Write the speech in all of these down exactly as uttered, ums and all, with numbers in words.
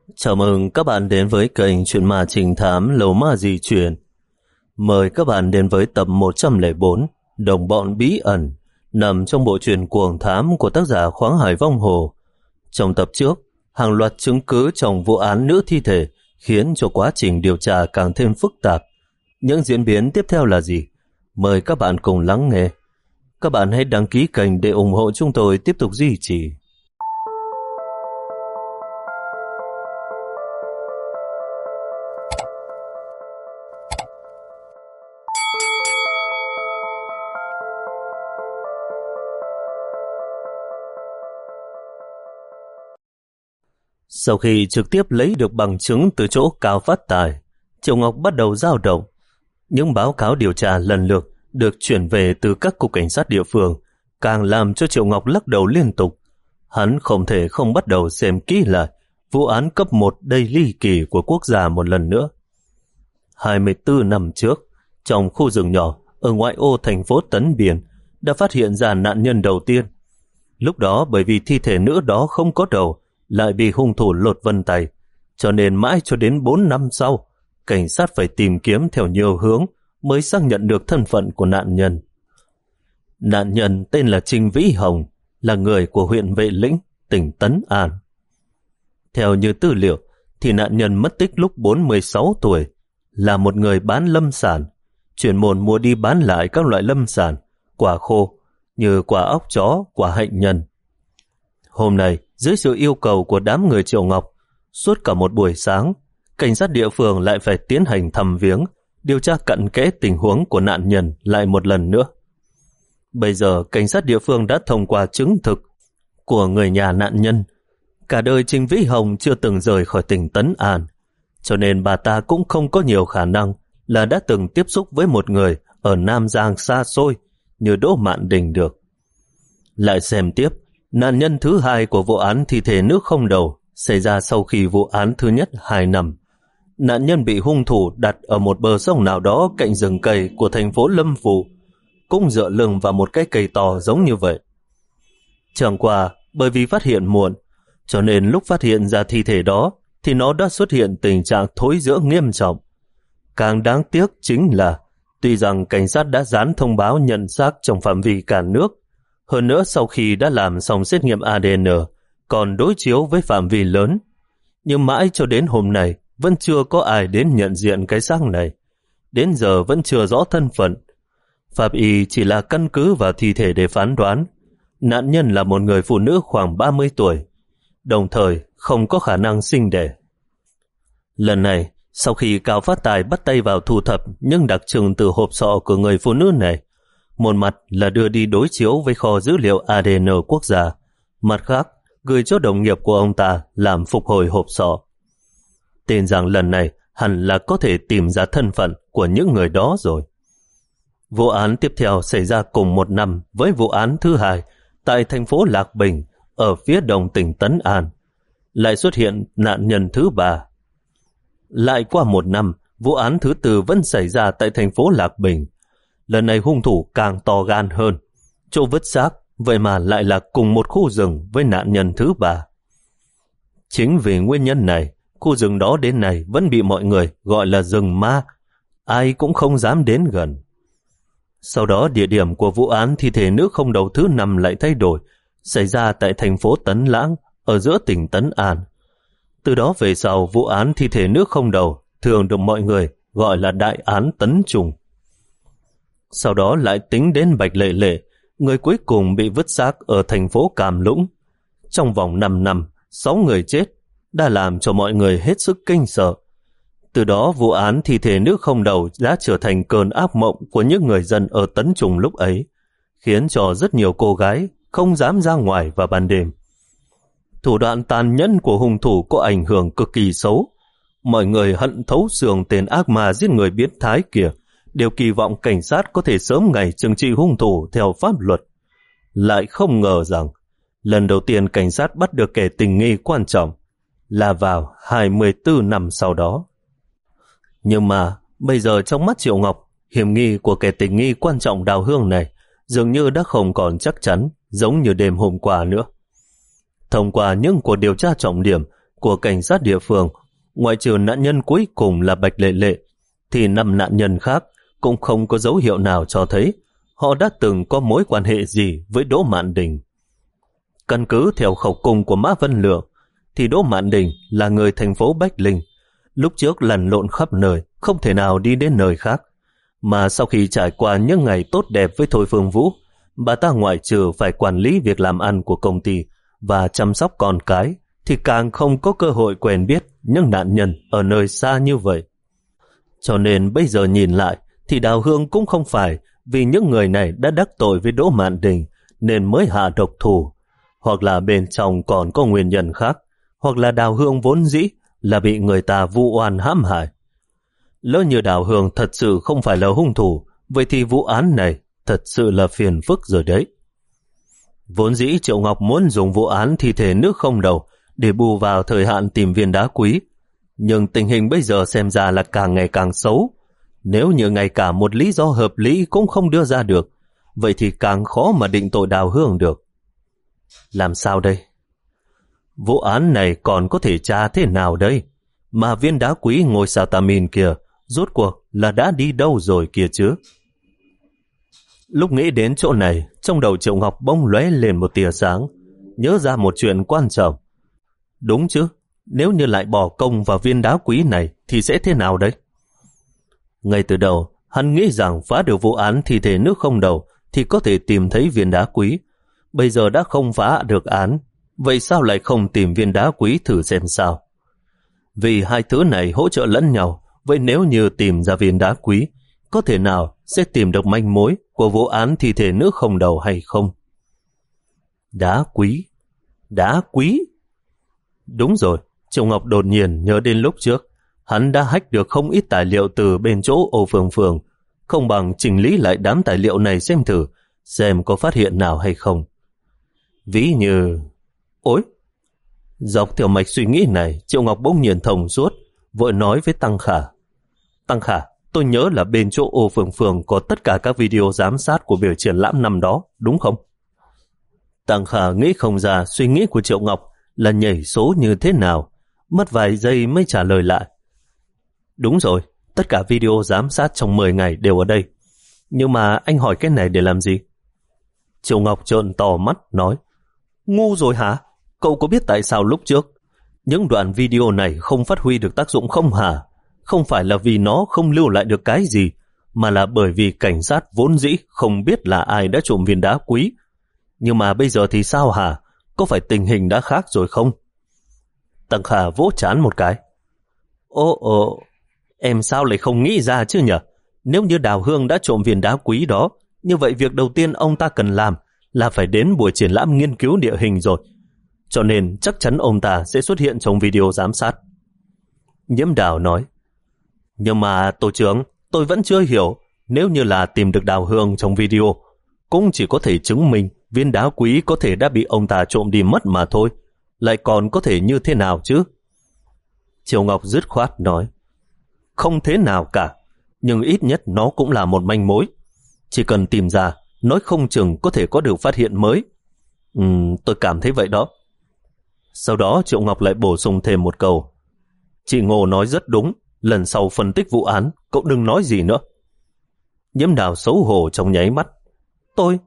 Chào mừng các bạn đến với kênh Chuyện Ma Trinh Thám Lầu Ma Di Truyền. Mời các bạn đến với tập một trăm lẻ bốn Đồng Bọn Bí Ẩn, nằm trong bộ truyện Cuồng Thám của tác giả Khoáng Hải Vong Hồ. Trong tập trước, hàng loạt chứng cứ trong vụ án nữ thi thể khiến cho quá trình điều tra càng thêm phức tạp. Những diễn biến tiếp theo là gì? Mời các bạn cùng lắng nghe. Các bạn hãy đăng ký kênh để ủng hộ chúng tôi tiếp tục duy trì. Sau khi trực tiếp lấy được bằng chứng từ chỗ Cao Phát Tài, Triệu Ngọc bắt đầu dao động. Những báo cáo điều tra lần lượt được chuyển về từ các cục cảnh sát địa phương, càng làm cho Triệu Ngọc lắc đầu liên tục. Hắn không thể không bắt đầu xem kỹ lại vụ án cấp một đầy ly kỳ của quốc gia một lần nữa. hai mươi tư năm trước, trong khu rừng nhỏ ở ngoại ô thành phố Tấn Biên đã phát hiện ra nạn nhân đầu tiên. Lúc đó bởi vì thi thể nữ đó không có đầu, lại bị hung thủ lột vân tay, cho nên mãi cho đến bốn năm sau, cảnh sát phải tìm kiếm theo nhiều hướng mới xác nhận được thân phận của nạn nhân. Nạn nhân tên là Trình Vĩ Hồng, là người của huyện Vệ Lĩnh, tỉnh Tấn An. Theo như tư liệu, thì nạn nhân mất tích lúc bốn mươi sáu tuổi, là một người bán lâm sản, chuyên môn mua đi bán lại các loại lâm sản, quả khô, như quả óc chó, quả hạnh nhân. Hôm nay, dưới sự yêu cầu của đám người Triệu Ngọc, suốt cả một buổi sáng, cảnh sát địa phương lại phải tiến hành thăm viếng, điều tra cặn kẽ tình huống của nạn nhân lại một lần nữa. Bây giờ, cảnh sát địa phương đã thông qua chứng thực của người nhà nạn nhân. Cả đời Trình Vĩ Hồng chưa từng rời khỏi tỉnh Tấn An, cho nên bà ta cũng không có nhiều khả năng là đã từng tiếp xúc với một người ở Nam Giang xa xôi như Đỗ Mạn Đình được. Lại xem tiếp, nạn nhân thứ hai của vụ án thi thể nữ không đầu xảy ra sau khi vụ án thứ nhất hai năm. Nạn nhân bị hung thủ đặt ở một bờ sông nào đó cạnh rừng cây của thành phố Lâm Phủ, cũng dựa lưng vào một cái cây to giống như vậy. Chẳng qua, bởi vì phát hiện muộn, cho nên lúc phát hiện ra thi thể đó thì nó đã xuất hiện tình trạng thối rữa nghiêm trọng. Càng đáng tiếc chính là, tuy rằng cảnh sát đã dán thông báo nhận xác trong phạm vi cả nước, hơn nữa sau khi đã làm xong xét nghiệm a đê en còn đối chiếu với phạm vi lớn, nhưng mãi cho đến hôm nay vẫn chưa có ai đến nhận diện cái xác này. Đến giờ vẫn chưa rõ thân phận. Pháp y chỉ là căn cứ vào thi thể để phán đoán nạn nhân là một người phụ nữ khoảng ba mươi tuổi, đồng thời không có khả năng sinh đẻ. Lần này, sau khi Cao Phát Tài bắt tay vào thu thập những đặc trưng từ hộp sọ của người phụ nữ này, một mặt là đưa đi đối chiếu với kho dữ liệu a đê en quốc gia, mặt khác gửi cho đồng nghiệp của ông ta làm phục hồi hộp sọ. Tin rằng lần này hẳn là có thể tìm ra thân phận của những người đó rồi. Vụ án tiếp theo xảy ra cùng một năm với vụ án thứ hai tại thành phố Lạc Bình ở phía đông tỉnh Tấn An. Lại xuất hiện nạn nhân thứ ba. Lại qua một năm, vụ án thứ tư vẫn xảy ra tại thành phố Lạc Bình. Lần này hung thủ càng to gan hơn. Chỗ vứt xác vậy mà lại là cùng một khu rừng với nạn nhân thứ ba. Chính vì nguyên nhân này, khu rừng đó đến nay vẫn bị mọi người gọi là rừng ma. Ai cũng không dám đến gần. Sau đó địa điểm của vụ án thi thể nữ không đầu thứ năm lại thay đổi, xảy ra tại thành phố Tấn Lãng ở giữa tỉnh Tấn An. Từ đó về sau, vụ án thi thể nữ không đầu thường được mọi người gọi là đại án Tấn Trùng. Sau đó lại tính đến Bạch Lệ Lệ, người cuối cùng bị vứt xác ở thành phố Cam Lũng. Trong vòng năm năm, sáu người chết đã làm cho mọi người hết sức kinh sợ. Từ đó vụ án thi thể nữ không đầu đã trở thành cơn ác mộng của những người dân ở Tấn Trùng lúc ấy, khiến cho rất nhiều cô gái không dám ra ngoài vào ban đêm. Thủ đoạn tàn nhẫn của hung thủ có ảnh hưởng cực kỳ xấu. Mọi người hận thấu xương tên ác ma giết người biến thái kia, đều kỳ vọng cảnh sát có thể sớm ngày trừng trị hung thủ theo pháp luật. Lại không ngờ rằng, lần đầu tiên cảnh sát bắt được kẻ tình nghi quan trọng là vào hai mươi tư năm sau đó. Nhưng mà, bây giờ trong mắt Triệu Ngọc, hiểm nghi của kẻ tình nghi quan trọng Đào Hương này dường như đã không còn chắc chắn giống như đêm hôm qua nữa. Thông qua những cuộc điều tra trọng điểm của cảnh sát địa phương, ngoại trừ nạn nhân cuối cùng là Bạch Lệ Lệ, thì năm nạn nhân khác cũng không có dấu hiệu nào cho thấy họ đã từng có mối quan hệ gì với Đỗ Mạn Đình. Căn cứ theo khẩu cung của Mã Vân Lượng, thì Đỗ Mạn Đình là người thành phố Bách Linh, lúc trước lăn lộn khắp nơi, không thể nào đi đến nơi khác. Mà sau khi trải qua những ngày tốt đẹp với Thôi Phương Vũ, bà ta ngoại trừ phải quản lý việc làm ăn của công ty và chăm sóc con cái, thì càng không có cơ hội quen biết những nạn nhân ở nơi xa như vậy. Cho nên bây giờ nhìn lại, thì Đào Hương cũng không phải vì những người này đã đắc tội với Đỗ Mạn Đình nên mới hạ độc thủ, hoặc là bên trong còn có nguyên nhân khác, hoặc là Đào Hương vốn dĩ là bị người ta vu oan hãm hại. Lỡ như Đào Hương thật sự không phải là hung thủ, vậy thì vụ án này thật sự là phiền phức rồi đấy. Vốn dĩ Triệu Ngọc muốn dùng vụ án thi thể nước không đầu để bù vào thời hạn tìm viên đá quý, nhưng tình hình bây giờ xem ra là càng ngày càng xấu. Nếu như ngay cả một lý do hợp lý cũng không đưa ra được, vậy thì càng khó mà định tội Đào Hương được. Làm sao đây? Vụ án này còn có thể tra thế nào đây? Mà viên đá quý ngôi sao tà min kia rốt cuộc là đã đi đâu rồi kia chứ? Lúc nghĩ đến chỗ này, trong đầu Triệu Ngọc bỗng lóe lên một tia sáng, nhớ ra một chuyện quan trọng. Đúng chứ, nếu như lại bỏ công vào viên đá quý này thì sẽ thế nào đấy? Ngay từ đầu, hắn nghĩ rằng phá được vụ án thi thể nước không đầu thì có thể tìm thấy viên đá quý. Bây giờ đã không phá được án, vậy sao lại không tìm viên đá quý thử xem sao? Vì hai thứ này hỗ trợ lẫn nhau, vậy nếu như tìm ra viên đá quý, có thể nào sẽ tìm được manh mối của vụ án thi thể nước không đầu hay không? Đá quý? Đá quý? Đúng rồi, Triệu Ngọc đột nhiên nhớ đến lúc trước, hắn đã hack được không ít tài liệu từ bên chỗ Âu Phương Phương, không bằng chỉnh lý lại đám tài liệu này xem thử, xem có phát hiện nào hay không. Ví như... Ôi! Dọc theo mạch suy nghĩ này, Triệu Ngọc bỗng nhiên thông suốt, vội nói với Tăng Khả. Tăng Khả, tôi nhớ là bên chỗ Âu Phương Phương có tất cả các video giám sát của biểu triển lãm năm đó, đúng không? Tăng Khả nghĩ không ra suy nghĩ của Triệu Ngọc là nhảy số như thế nào, mất vài giây mới trả lời lại. Đúng rồi, tất cả video giám sát trong mười ngày đều ở đây. Nhưng mà anh hỏi cái này để làm gì? Triệu Ngọc trợn to mắt nói, ngu rồi hả? Cậu có biết tại sao lúc trước những đoạn video này không phát huy được tác dụng không hả? Không phải là vì nó không lưu lại được cái gì, mà là bởi vì cảnh sát vốn dĩ không biết là ai đã trộm viên đá quý. Nhưng mà bây giờ thì sao hả? Có phải tình hình đã khác rồi không? Tăng Khả vỗ trán một cái. Ồ ồ, em sao lại không nghĩ ra chứ nhỉ? Nếu như Đào Hương đã trộm viên đá quý đó, như vậy việc đầu tiên ông ta cần làm là phải đến buổi triển lãm nghiên cứu địa hình rồi. Cho nên chắc chắn ông ta sẽ xuất hiện trong video giám sát. Nhiễm Đào nói, nhưng mà tổ trưởng, tôi vẫn chưa hiểu, nếu như là tìm được Đào Hương trong video, cũng chỉ có thể chứng minh viên đá quý có thể đã bị ông ta trộm đi mất mà thôi, lại còn có thể như thế nào chứ? Triều Ngọc dứt khoát nói, không thế nào cả, nhưng ít nhất nó cũng là một manh mối. Chỉ cần tìm ra, nói không chừng có thể có được phát hiện mới. Ừm, tôi cảm thấy vậy đó. Sau đó Triệu Ngọc lại bổ sung thêm một câu. Chị Ngô nói rất đúng, lần sau phân tích vụ án, cậu đừng nói gì nữa. Nhiễm Đào xấu hổ trong nháy mắt. Tôi...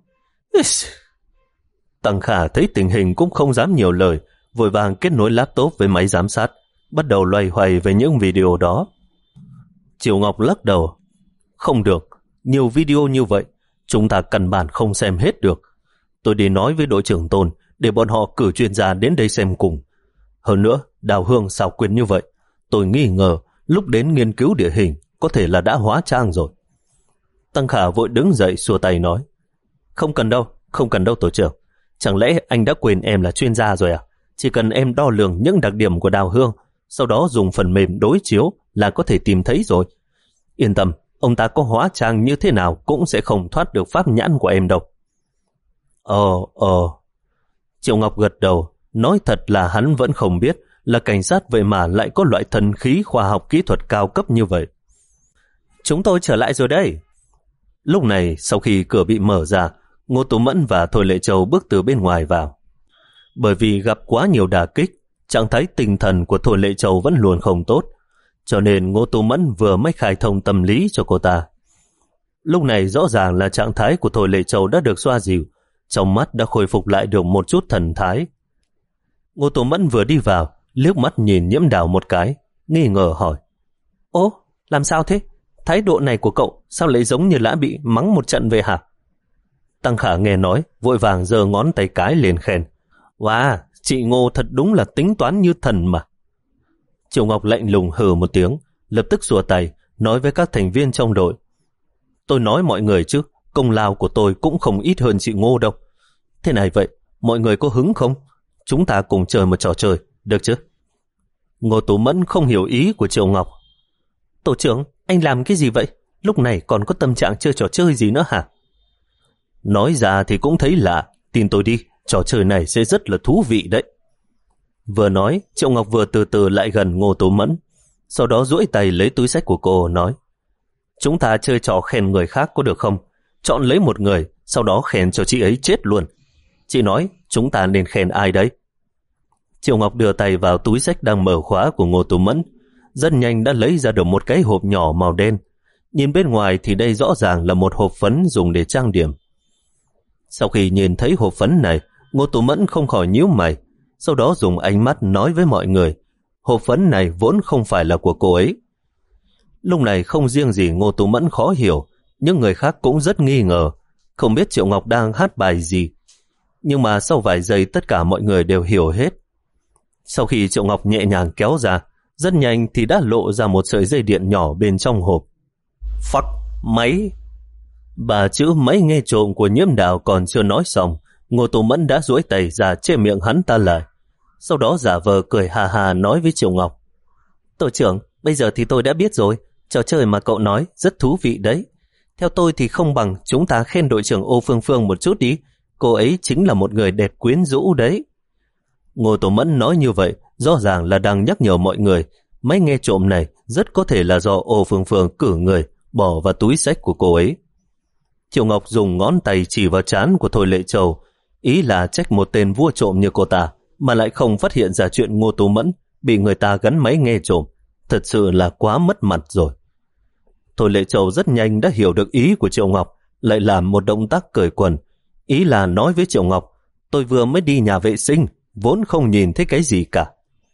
Tăng Khả thấy tình hình cũng không dám nhiều lời, vội vàng kết nối laptop với máy giám sát, bắt đầu loay hoay về những video đó. Triệu Ngọc lắc đầu. Không được, nhiều video như vậy, chúng ta căn bản không xem hết được. Tôi đi nói với đội trưởng Tôn để bọn họ cử chuyên gia đến đây xem cùng. Hơn nữa, Đào Hương xảo quyệt như vậy, tôi nghi ngờ lúc đến nghiên cứu địa hình có thể là đã hóa trang rồi. Tăng Khả vội đứng dậy xua tay nói, không cần đâu, không cần đâu tổ trưởng. Chẳng lẽ anh đã quên em là chuyên gia rồi à? Chỉ cần em đo lường những đặc điểm của Đào Hương, sau đó dùng phần mềm đối chiếu là có thể tìm thấy rồi. Yên tâm, ông ta có hóa trang như thế nào cũng sẽ không thoát được pháp nhãn của em đâu. Ờ, ờ. Triệu Ngọc gật đầu, nói thật là hắn vẫn không biết là cảnh sát vậy mà lại có loại thần khí khoa học kỹ thuật cao cấp như vậy. Chúng tôi trở lại rồi đây. Lúc này, sau khi cửa bị mở ra, Ngô Tú Mẫn và Thôi Lệ Châu bước từ bên ngoài vào. Bởi vì gặp quá nhiều đả kích, trạng thái tinh thần của Thôi Lệ Châu vẫn luôn không tốt, cho nên Ngô Tú Mẫn vừa mới khai thông tâm lý cho cô ta. Lúc này rõ ràng là trạng thái của Thôi Lệ Châu đã được xoa dịu, trong mắt đã khôi phục lại được một chút thần thái. Ngô Tú Mẫn vừa đi vào, liếc mắt nhìn Nhiễm Đào một cái, nghi ngờ hỏi: Ố, làm sao thế? Thái độ này của cậu sao lại giống như đã bị mắng một trận về hả? Tăng Khả nghe nói, vội vàng giơ ngón tay cái lên khen: Wow, chị Ngô thật đúng là tính toán như thần mà. Triệu Ngọc lạnh lùng hừ một tiếng, lập tức xua tay, nói với các thành viên trong đội: Tôi nói mọi người chứ, công lao của tôi cũng không ít hơn chị Ngô đâu. Thế này vậy, mọi người có hứng không? Chúng ta cùng chơi một trò chơi, được chứ? Ngô Tú Mẫn không hiểu ý của Triệu Ngọc. Tổ trưởng, anh làm cái gì vậy? Lúc này còn có tâm trạng chơi trò chơi gì nữa hả? Nói ra thì cũng thấy lạ, tin tôi đi, trò chơi này sẽ rất là thú vị đấy. Vừa nói, Triệu Ngọc vừa từ từ lại gần Ngô Tú Mẫn, sau đó duỗi tay lấy túi xách của cô nói: Chúng ta chơi trò khen người khác có được không? Chọn lấy một người, sau đó khen cho chị ấy chết luôn. Chị nói chúng ta nên khen ai đấy? Triệu Ngọc đưa tay vào túi xách đang mở khóa của Ngô Tú Mẫn, rất nhanh đã lấy ra được một cái hộp nhỏ màu đen. Nhìn bên ngoài thì đây rõ ràng là một hộp phấn dùng để trang điểm. Sau khi nhìn thấy hộp phấn này, Ngô Tú Mẫn không khỏi nhíu mày, sau đó dùng ánh mắt nói với mọi người: Hộp phấn này vốn không phải là của cô ấy. Lúc này không riêng gì Ngô Tú Mẫn khó hiểu, những người khác cũng rất nghi ngờ, không biết Triệu Ngọc đang hát bài gì. Nhưng mà sau vài giây tất cả mọi người đều hiểu hết. Sau khi Triệu Ngọc nhẹ nhàng kéo ra, rất nhanh thì đã lộ ra một sợi dây điện nhỏ bên trong hộp. Phắc, máy! Bà chữ máy nghe trộm của Nhiễm Đào còn chưa nói xong, Ngô Tú Mẫn đã duỗi tay ra che miệng hắn ta lại. Sau đó giả vờ cười hà hà nói với Triệu Ngọc: Tổ trưởng, bây giờ thì tôi đã biết rồi, trò chơi mà cậu nói rất thú vị đấy. Theo tôi thì không bằng chúng ta khen đội trưởng Ô Phương Phương một chút đi, cô ấy chính là một người đẹp quyến rũ đấy. Ngô Tú Mẫn nói như vậy, rõ ràng là đang nhắc nhở mọi người, máy nghe trộm này rất có thể là do Ô Phương Phương cử người bỏ vào túi xách của cô ấy. Triệu Ngọc dùng ngón tay chỉ vào trán của Thôi Lệ Châu, ý là trách một tên vua trộm như cô ta mà lại không phát hiện ra chuyện Ngô Tú Mẫn bị người ta gắn máy nghe trộm, thật sự là quá mất mặt rồi. Thôi Lệ Châu rất nhanh đã hiểu được ý của Triệu Ngọc, lại làm một động tác cởi quần, ý là nói với Triệu Ngọc: Tôi vừa mới đi nhà vệ sinh, vốn không nhìn thấy cái gì cả.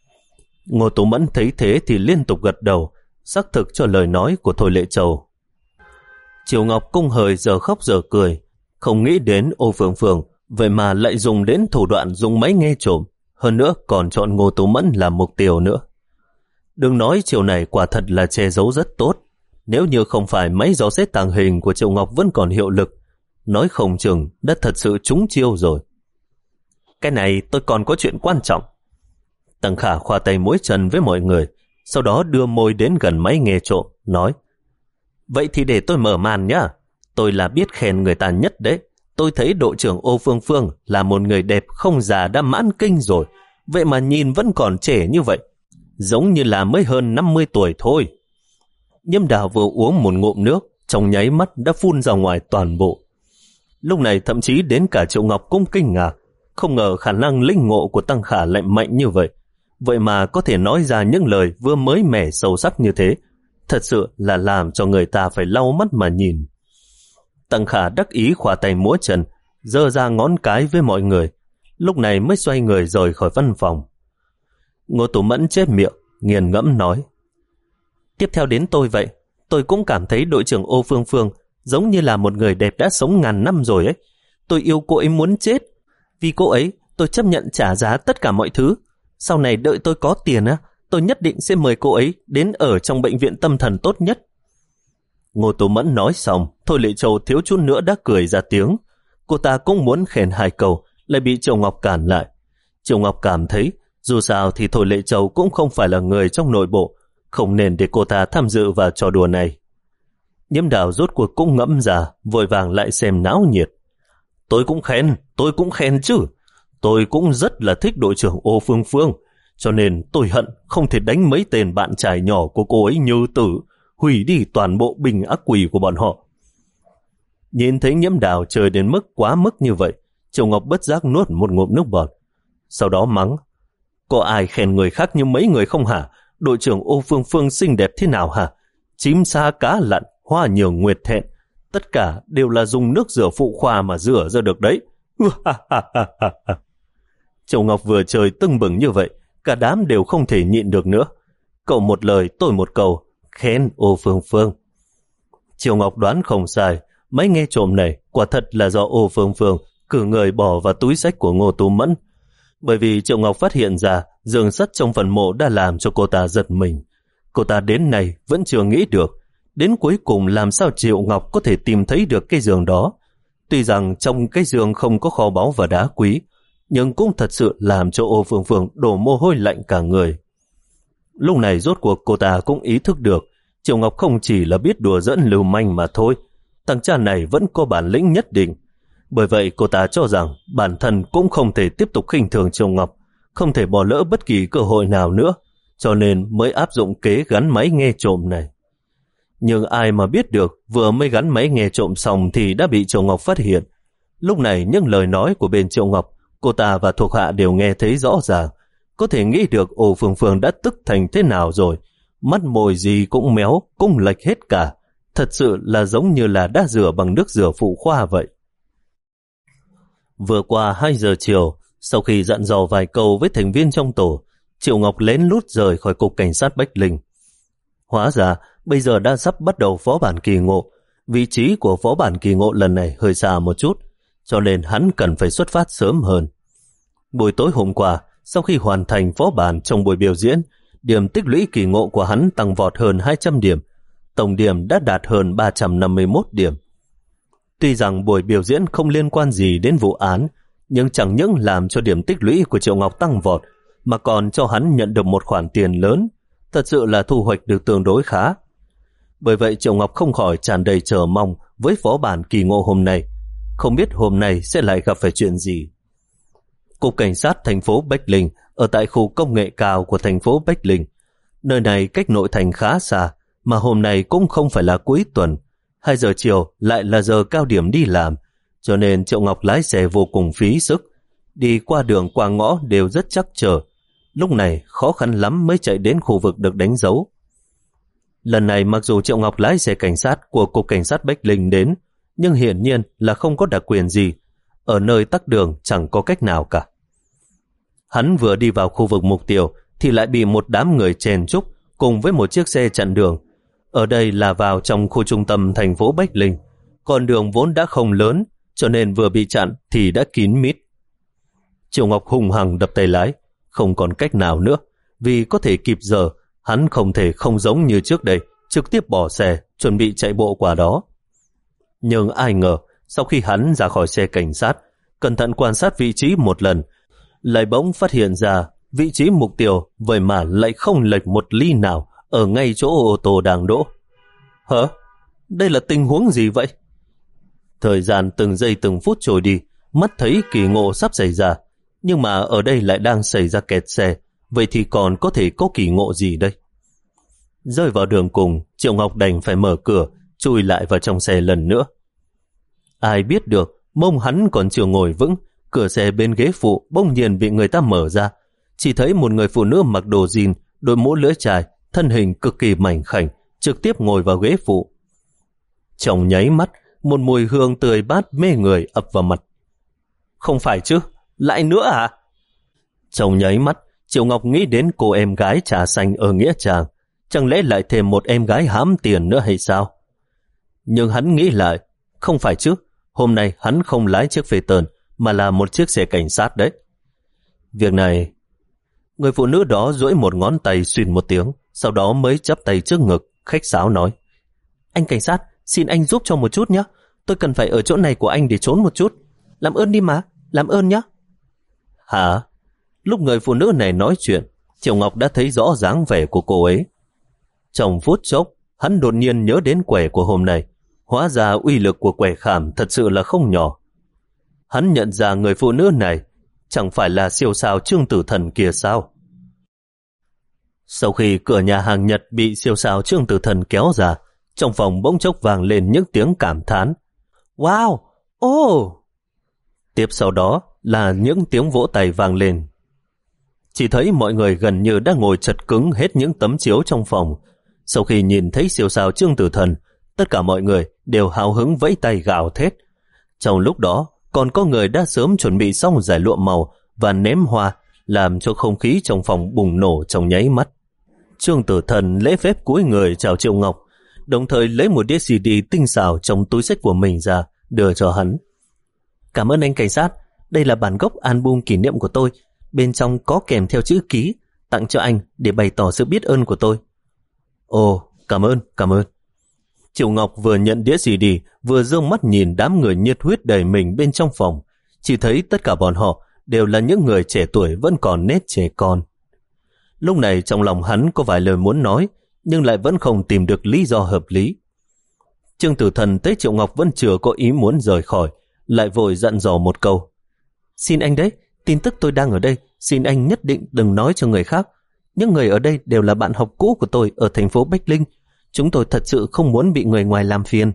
Ngô Tú Mẫn thấy thế thì liên tục gật đầu, xác thực cho lời nói của Thôi Lệ Châu. Triệu Ngọc cung hời giờ khóc giờ cười, không nghĩ đến Ô Phương Phương vậy mà lại dùng đến thủ đoạn dùng máy nghe trộm, hơn nữa còn chọn Ngô Tú Mẫn làm mục tiêu nữa. Đừng nói chiều này quả thật là che giấu rất tốt, nếu như không phải máy dò xét tàng hình của Triệu Ngọc vẫn còn hiệu lực, nói không chừng đã thật sự trúng chiêu rồi. Cái này tôi còn có chuyện quan trọng. Tăng Khả khoa tay mỗi chân với mọi người, sau đó đưa môi đến gần máy nghe trộm, nói: Vậy thì để tôi mở màn nhá. Tôi là biết khen người ta nhất đấy. Tôi thấy đội trưởng Ô Phương Phương là một người đẹp không già đã mãn kinh rồi, vậy mà nhìn vẫn còn trẻ như vậy, giống như là mới hơn năm mươi tuổi thôi. Nhiễm Đào vừa uống một ngụm nước, trong nháy mắt đã phun ra ngoài toàn bộ. Lúc này thậm chí đến cả Triệu Ngọc cũng kinh ngạc, không ngờ khả năng linh ngộ của Tăng Khả lại mạnh như vậy, vậy mà có thể nói ra những lời vừa mới mẻ sâu sắc như thế, thật sự là làm cho người ta phải lau mắt mà nhìn. Tăng Khả đắc ý khỏa tay múa chân, giơ ra ngón cái với mọi người, lúc này mới xoay người rời khỏi văn phòng. Ngô Tú Mẫn chép miệng, nghiền ngẫm nói: Tiếp theo đến tôi vậy, tôi cũng cảm thấy đội trưởng Ô Phương Phương giống như là một người đẹp đã sống ngàn năm rồi ấy. Tôi yêu cô ấy muốn chết, vì cô ấy tôi chấp nhận trả giá tất cả mọi thứ. Sau này đợi tôi có tiền á, tôi nhất định sẽ mời cô ấy đến ở trong bệnh viện tâm thần tốt nhất. Ngô Tú Mẫn nói xong, Thôi Lệ Châu thiếu chút nữa đã cười ra tiếng. Cô ta cũng muốn khen hai câu, lại bị Triệu Ngọc cản lại. Triệu Ngọc cảm thấy dù sao thì Thôi Lệ Châu cũng không phải là người trong nội bộ, không nên để cô ta tham dự vào trò đùa này. Nhiễm Đào rốt cuộc cũng ngẫm ra, vội vàng lại xem náo nhiệt. Tôi cũng khen, tôi cũng khen chứ. Tôi cũng rất là thích đội trưởng Ô Phương Phương, cho nên tôi hận không thể đánh mấy tên bạn trai nhỏ của cô ấy như tử, hủy đi toàn bộ bình ác quỷ của bọn họ. Nhìn thấy Nhiễm Đào chơi đến mức quá mức như vậy, Triệu Ngọc bất giác nuốt một ngụm nước bọt, sau đó mắng: có ai khen người khác như mấy người không hả? Đội trưởng Ô Phương Phương xinh đẹp thế nào hả? Chím sa cá lặn, hoa nhường nguyệt thẹn, tất cả đều là dùng nước rửa phụ khoa mà rửa ra được đấy. Châu Ngọc vừa chơi tưng bừng như vậy, cả đám đều không thể nhịn được nữa. Cậu một lời tôi một câu, khen Ô Phương Phương. Châu Ngọc đoán không sai, máy nghe trộm này quả thật là do Ô Phương Phương cử người bỏ vào túi xách của Ngô Tú Mẫn. Bởi vì Triệu Ngọc phát hiện ra giường sắt trong phần mộ đã làm cho cô ta giật mình. Cô ta đến nay vẫn chưa nghĩ được, đến cuối cùng làm sao Triệu Ngọc có thể tìm thấy được cái giường đó. Tuy rằng trong cái giường không có kho báu và đá quý, nhưng cũng thật sự làm cho Ô Phương Phương đổ mồ hôi lạnh cả người. Lúc này rốt cuộc cô ta cũng ý thức được Triệu Ngọc không chỉ là biết đùa dẫn lưu manh mà thôi, thằng cha này vẫn có bản lĩnh nhất định. Bởi vậy cô ta cho rằng bản thân cũng không thể tiếp tục khinh thường Triệu Ngọc, không thể bỏ lỡ bất kỳ cơ hội nào nữa, cho nên mới áp dụng kế gắn máy nghe trộm này. Nhưng ai mà biết được vừa mới gắn máy nghe trộm xong thì đã bị Triệu Ngọc phát hiện. Lúc này những lời nói của bên Triệu Ngọc, cô ta và thuộc hạ đều nghe thấy rõ ràng, có thể nghĩ được Ô Phương Phương đã tức thành thế nào rồi. Mắt môi gì cũng méo, cũng lệch hết cả, thật sự là giống như là đã rửa bằng nước rửa phụ khoa vậy. Vừa qua hai giờ chiều, sau khi dặn dò vài câu với thành viên trong tổ, Triệu Ngọc lén lút rời khỏi cục cảnh sát Bách Linh. Hóa ra bây giờ đã sắp bắt đầu phó bản kỳ ngộ, vị trí của phó bản kỳ ngộ lần này hơi xa một chút, cho nên hắn cần phải xuất phát sớm hơn. Buổi tối hôm qua, sau khi hoàn thành phó bản trong buổi biểu diễn, điểm tích lũy kỳ ngộ của hắn tăng vọt hơn hai trăm điểm, tổng điểm đã đạt hơn ba trăm năm mươi mốt điểm. Tuy rằng buổi biểu diễn không liên quan gì đến vụ án, nhưng chẳng những làm cho điểm tích lũy của Triệu Ngọc tăng vọt, mà còn cho hắn nhận được một khoản tiền lớn, thật sự là thu hoạch được tương đối khá. Bởi vậy Triệu Ngọc không khỏi tràn đầy chờ mong với phó bản kỳ ngộ hôm nay, không biết hôm nay sẽ lại gặp phải chuyện gì. Cục cảnh sát thành phố Bách Linh ở tại khu công nghệ cao của thành phố Bách Linh. Nơi này cách nội thành khá xa, mà hôm nay cũng không phải là cuối tuần. Hai giờ chiều lại là giờ cao điểm đi làm, cho nên Triệu Ngọc lái xe vô cùng phí sức. Đi qua đường qua ngõ đều rất chắc trở. Lúc này khó khăn lắm mới chạy đến khu vực được đánh dấu. Lần này mặc dù Triệu Ngọc lái xe cảnh sát của Cục Cảnh sát Bách Linh đến, nhưng hiển nhiên là không có đặc quyền gì. Ở nơi tắc đường chẳng có cách nào cả. Hắn vừa đi vào khu vực mục tiêu thì lại bị một đám người chèn chúc cùng với một chiếc xe chặn đường. Ở đây là vào trong khu trung tâm thành phố Bách Linh, con đường vốn đã không lớn, cho nên vừa bị chặn thì đã kín mít. Triệu Ngọc hùng hằng đập tay lái, không còn cách nào nữa, vì có thể kịp giờ, hắn không thể không giống như trước đây, trực tiếp bỏ xe, chuẩn bị chạy bộ qua đó. Nhưng ai ngờ, sau khi hắn ra khỏi xe cảnh sát, cẩn thận quan sát vị trí một lần, lại bỗng phát hiện ra vị trí mục tiêu vậy mà lại không lệch một ly nào ở ngay chỗ ô tô đang đỗ. Hả? Đây là tình huống gì vậy? Thời gian từng giây từng phút trôi đi, mắt thấy kỳ ngộ sắp xảy ra, nhưng mà ở đây lại đang xảy ra kẹt xe, vậy thì còn có thể có kỳ ngộ gì đây? Rơi vào đường cùng, Triệu Ngọc đành phải mở cửa, chui lại vào trong xe lần nữa. Ai biết được, mông hắn còn chưa ngồi vững, cửa xe bên ghế phụ bỗng nhiên bị người ta mở ra. Chỉ thấy một người phụ nữ mặc đồ jean, đội mũ lưỡi chai, thân hình cực kỳ mảnh khảnh, trực tiếp ngồi vào ghế phụ. Trong nháy mắt, một mùi hương tươi mát mê người ập vào mặt. Không phải chứ, lại nữa à? Trong nháy mắt, Triệu Ngọc nghĩ đến cô em gái trà xanh ở Nghĩa Trang, chẳng lẽ lại thêm một em gái hám tiền nữa hay sao? Nhưng hắn nghĩ lại, không phải chứ, hôm nay hắn không lái chiếc phê tơn, mà là một chiếc xe cảnh sát đấy. Việc này, người phụ nữ đó duỗi một ngón tay xuyên một tiếng, sau đó mới chắp tay trước ngực, khách sáo nói: Anh cảnh sát, xin anh giúp cho một chút nhé, tôi cần phải ở chỗ này của anh để trốn một chút. Làm ơn đi mà, làm ơn nhé. Hả? Lúc người phụ nữ này nói chuyện, Triệu Ngọc đã thấy rõ dáng vẻ của cô ấy. Trong phút chốc, hắn đột nhiên nhớ đến quẻ của hôm nay. Hóa ra uy lực của quẻ khảm thật sự là không nhỏ. Hắn nhận ra người phụ nữ này chẳng phải là siêu sao Trương Tử Thần kia sao? Sau khi cửa nhà hàng Nhật bị siêu sao Trương Tử Thần kéo ra, trong phòng bỗng chốc vang lên những tiếng cảm thán. Wow! Oh! Tiếp sau đó là những tiếng vỗ tay vang lên. chỉ thấy mọi người gần như đã ngồi chật cứng hết những tấm chiếu trong phòng. Sau khi nhìn thấy siêu sao Trương Tử Thần, tất cả mọi người đều hào hứng vẫy tay gào thét. Trong lúc đó, còn có người đã sớm chuẩn bị xong giải lụa màu và ném hoa, làm cho không khí trong phòng bùng nổ trong nháy mắt. Trương Tử Thần lễ phép cúi người chào Triệu Ngọc, đồng thời lấy một đĩa xê đê tinh xảo trong túi xách của mình ra, đưa cho hắn. Cảm ơn anh cảnh sát, đây là bản gốc album kỷ niệm của tôi, bên trong có kèm theo chữ ký, tặng cho anh để bày tỏ sự biết ơn của tôi. Ồ, cảm ơn, cảm ơn. Triệu Ngọc vừa nhận đĩa xê đê, vừa giương mắt nhìn đám người nhiệt huyết đầy mình bên trong phòng, chỉ thấy tất cả bọn họ đều là những người trẻ tuổi vẫn còn nét trẻ con. Lúc này trong lòng hắn có vài lời muốn nói, nhưng lại vẫn không tìm được lý do hợp lý. Trương Tử Thần thấy Triệu Ngọc vẫn chưa có ý muốn rời khỏi, lại vội dặn dò một câu. Xin anh đấy, tin tức tôi đang ở đây, xin anh nhất định đừng nói cho người khác. Những người ở đây đều là bạn học cũ của tôi ở thành phố Bách Linh. Chúng tôi thật sự không muốn bị người ngoài làm phiền.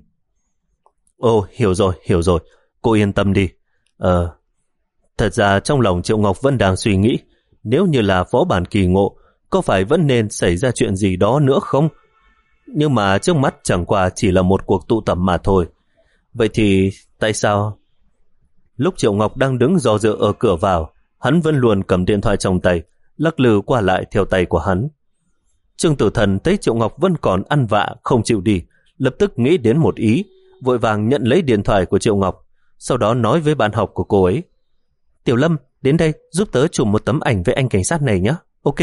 Ồ, hiểu rồi, hiểu rồi. Cô yên tâm đi. Ờ, thật ra trong lòng Triệu Ngọc vẫn đang suy nghĩ, nếu như là phó bản Kỳ Ngộ, có phải vẫn nên xảy ra chuyện gì đó nữa không? Nhưng mà trước mắt chẳng qua chỉ là một cuộc tụ tập mà thôi. Vậy thì tại sao? Lúc Triệu Ngọc đang đứng do dự ở cửa vào, hắn vẫn luôn cầm điện thoại trong tay, lắc lư qua lại theo tay của hắn. Trương Tử Thần thấy Triệu Ngọc vẫn còn ăn vạ không chịu đi, lập tức nghĩ đến một ý, vội vàng nhận lấy điện thoại của Triệu Ngọc, sau đó nói với bạn học của cô ấy. Tiểu Lâm, đến đây giúp tớ chụp một tấm ảnh với anh cảnh sát này nhé. Ok.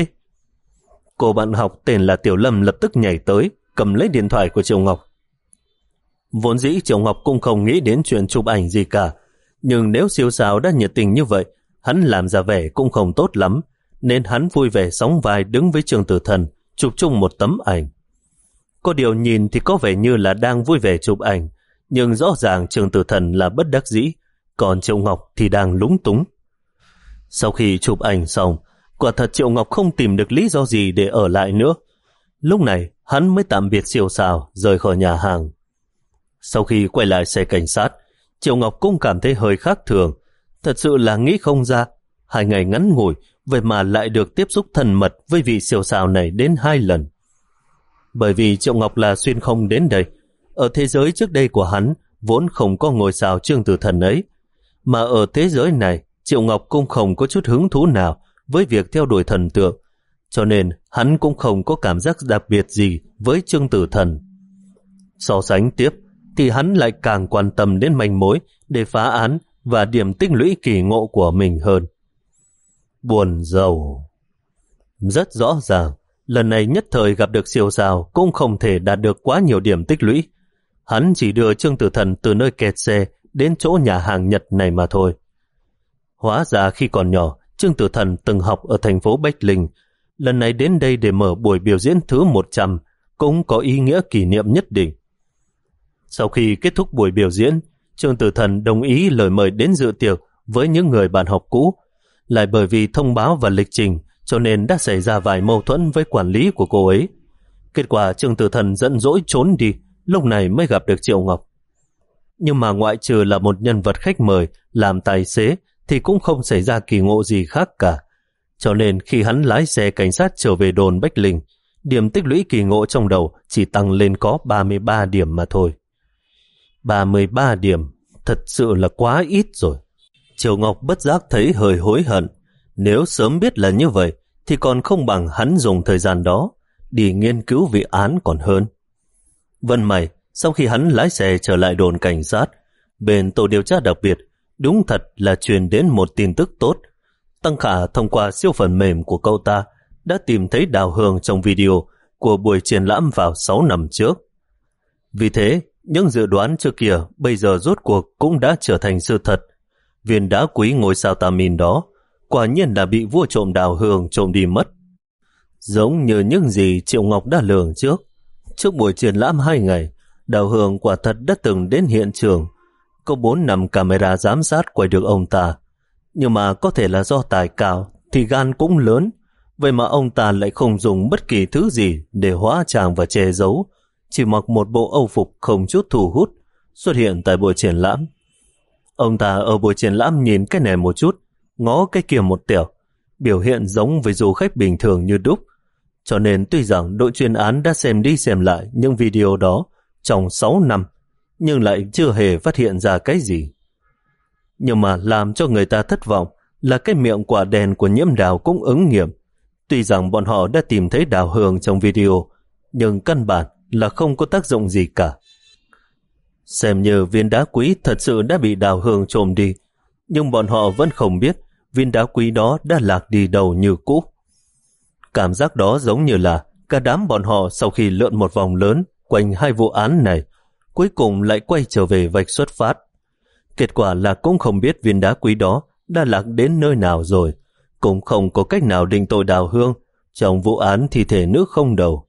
Cô bạn học tên là Tiểu Lâm lập tức nhảy tới, cầm lấy điện thoại của Triệu Ngọc. Vốn dĩ Triệu Ngọc cũng không nghĩ đến chuyện chụp ảnh gì cả, nhưng nếu siêu sao đã nhiệt tình như vậy, hắn làm ra vẻ cũng không tốt lắm, nên hắn vui vẻ sóng vai đứng với Trương Tử Thần, chụp chung một tấm ảnh. Có điều nhìn thì có vẻ như là đang vui vẻ chụp ảnh, nhưng rõ ràng Trương Tử Thần là bất đắc dĩ, còn Triệu Ngọc thì đang lúng túng. Sau khi chụp ảnh xong, quả thật Triệu Ngọc không tìm được lý do gì để ở lại nữa. Lúc này, hắn mới tạm biệt siêu sao, rời khỏi nhà hàng. Sau khi quay lại xe cảnh sát, Triệu Ngọc cũng cảm thấy hơi khác thường. Thật sự là nghĩ không ra, hai ngày ngắn ngủi, vậy mà lại được tiếp xúc thân mật với vị siêu sao này đến hai lần. Bởi vì Triệu Ngọc là xuyên không đến đây. Ở thế giới trước đây của hắn, vốn không có ngôi sao Trương Tử Thần ấy. Mà ở thế giới này, Triệu Ngọc cũng không có chút hứng thú nào với việc theo đuổi thần tượng, cho nên hắn cũng không có cảm giác đặc biệt gì với Trương Tử Thần. So sánh tiếp, thì hắn lại càng quan tâm đến manh mối để phá án và điểm tích lũy kỳ ngộ của mình hơn. Buồn rầu. Rất rõ ràng, lần này nhất thời gặp được siêu sao cũng không thể đạt được quá nhiều điểm tích lũy. Hắn chỉ đưa Trương Tử Thần từ nơi kẹt xe đến chỗ nhà hàng Nhật này mà thôi. Hóa ra khi còn nhỏ, Trương Tử Thần từng học ở thành phố Bách Linh. Lần này đến đây để mở buổi biểu diễn thứ một trăm cũng có ý nghĩa kỷ niệm nhất định. Sau khi kết thúc buổi biểu diễn, Trương Tử Thần đồng ý lời mời đến dự tiệc với những người bạn học cũ. Lại bởi vì thông báo và lịch trình, cho nên đã xảy ra vài mâu thuẫn với quản lý của cô ấy. Kết quả Trương Tử Thần giận dỗi trốn đi, lúc này mới gặp được Triệu Ngọc. Nhưng mà ngoại trừ là một nhân vật khách mời làm tài xế thì cũng không xảy ra kỳ ngộ gì khác cả. Cho nên khi hắn lái xe cảnh sát trở về đồn Bách Linh, điểm tích lũy kỳ ngộ trong đầu chỉ tăng lên có ba mươi ba điểm mà thôi. ba mươi ba điểm, thật sự là quá ít rồi. Triệu Ngọc bất giác thấy hơi hối hận. Nếu sớm biết là như vậy, thì còn không bằng hắn dùng thời gian đó đi nghiên cứu vị án còn hơn. Vận may, sau khi hắn lái xe trở lại đồn cảnh sát, bên tổ điều tra đặc biệt, đúng thật là truyền đến một tin tức tốt. Tăng Khả thông qua siêu phần mềm của cậu ta đã tìm thấy Đào Hương trong video của buổi triển lãm vào sáu năm trước. Vì thế, những dự đoán trước kia bây giờ rốt cuộc cũng đã trở thành sự thật. Viên đá quý ngôi sao tà mìn đó quả nhiên là bị vua trộm Đào Hương trộm đi mất. Giống như những gì Triệu Ngọc đã lường trước, trước buổi triển lãm hai ngày, Đào Hương quả thật đã từng đến hiện trường. Có bốn năm camera giám sát quay được ông ta. Nhưng mà có thể là do tài cao thì gan cũng lớn. Vậy mà ông ta lại không dùng bất kỳ thứ gì để hóa trang và che giấu, chỉ mặc một bộ âu phục không chút thu hút xuất hiện tại buổi triển lãm. Ông ta ở buổi triển lãm nhìn cái này một chút, ngó cái kia một tẻo, biểu hiện giống với du khách bình thường như đúc. Cho nên tuy rằng đội chuyên án đã xem đi xem lại những video đó trong sáu năm, nhưng lại chưa hề phát hiện ra cái gì. Nhưng mà làm cho người ta thất vọng là cái miệng quả đen của Nhiễm Đào cũng ứng nghiệm. Tuy rằng bọn họ đã tìm thấy đào hương trong video, nhưng căn bản là không có tác dụng gì cả. Xem như viên đá quý thật sự đã bị đào hương trộm đi, nhưng bọn họ vẫn không biết viên đá quý đó đã lạc đi đâu như cũ. Cảm giác đó giống như là cả đám bọn họ sau khi lượn một vòng lớn quanh hai vụ án này, cuối cùng lại quay trở về vạch xuất phát. Kết quả là cũng không biết viên đá quý đó đã lạc đến nơi nào rồi, cũng không có cách nào định tội đào hương trong vụ án thi thể nữ không đầu.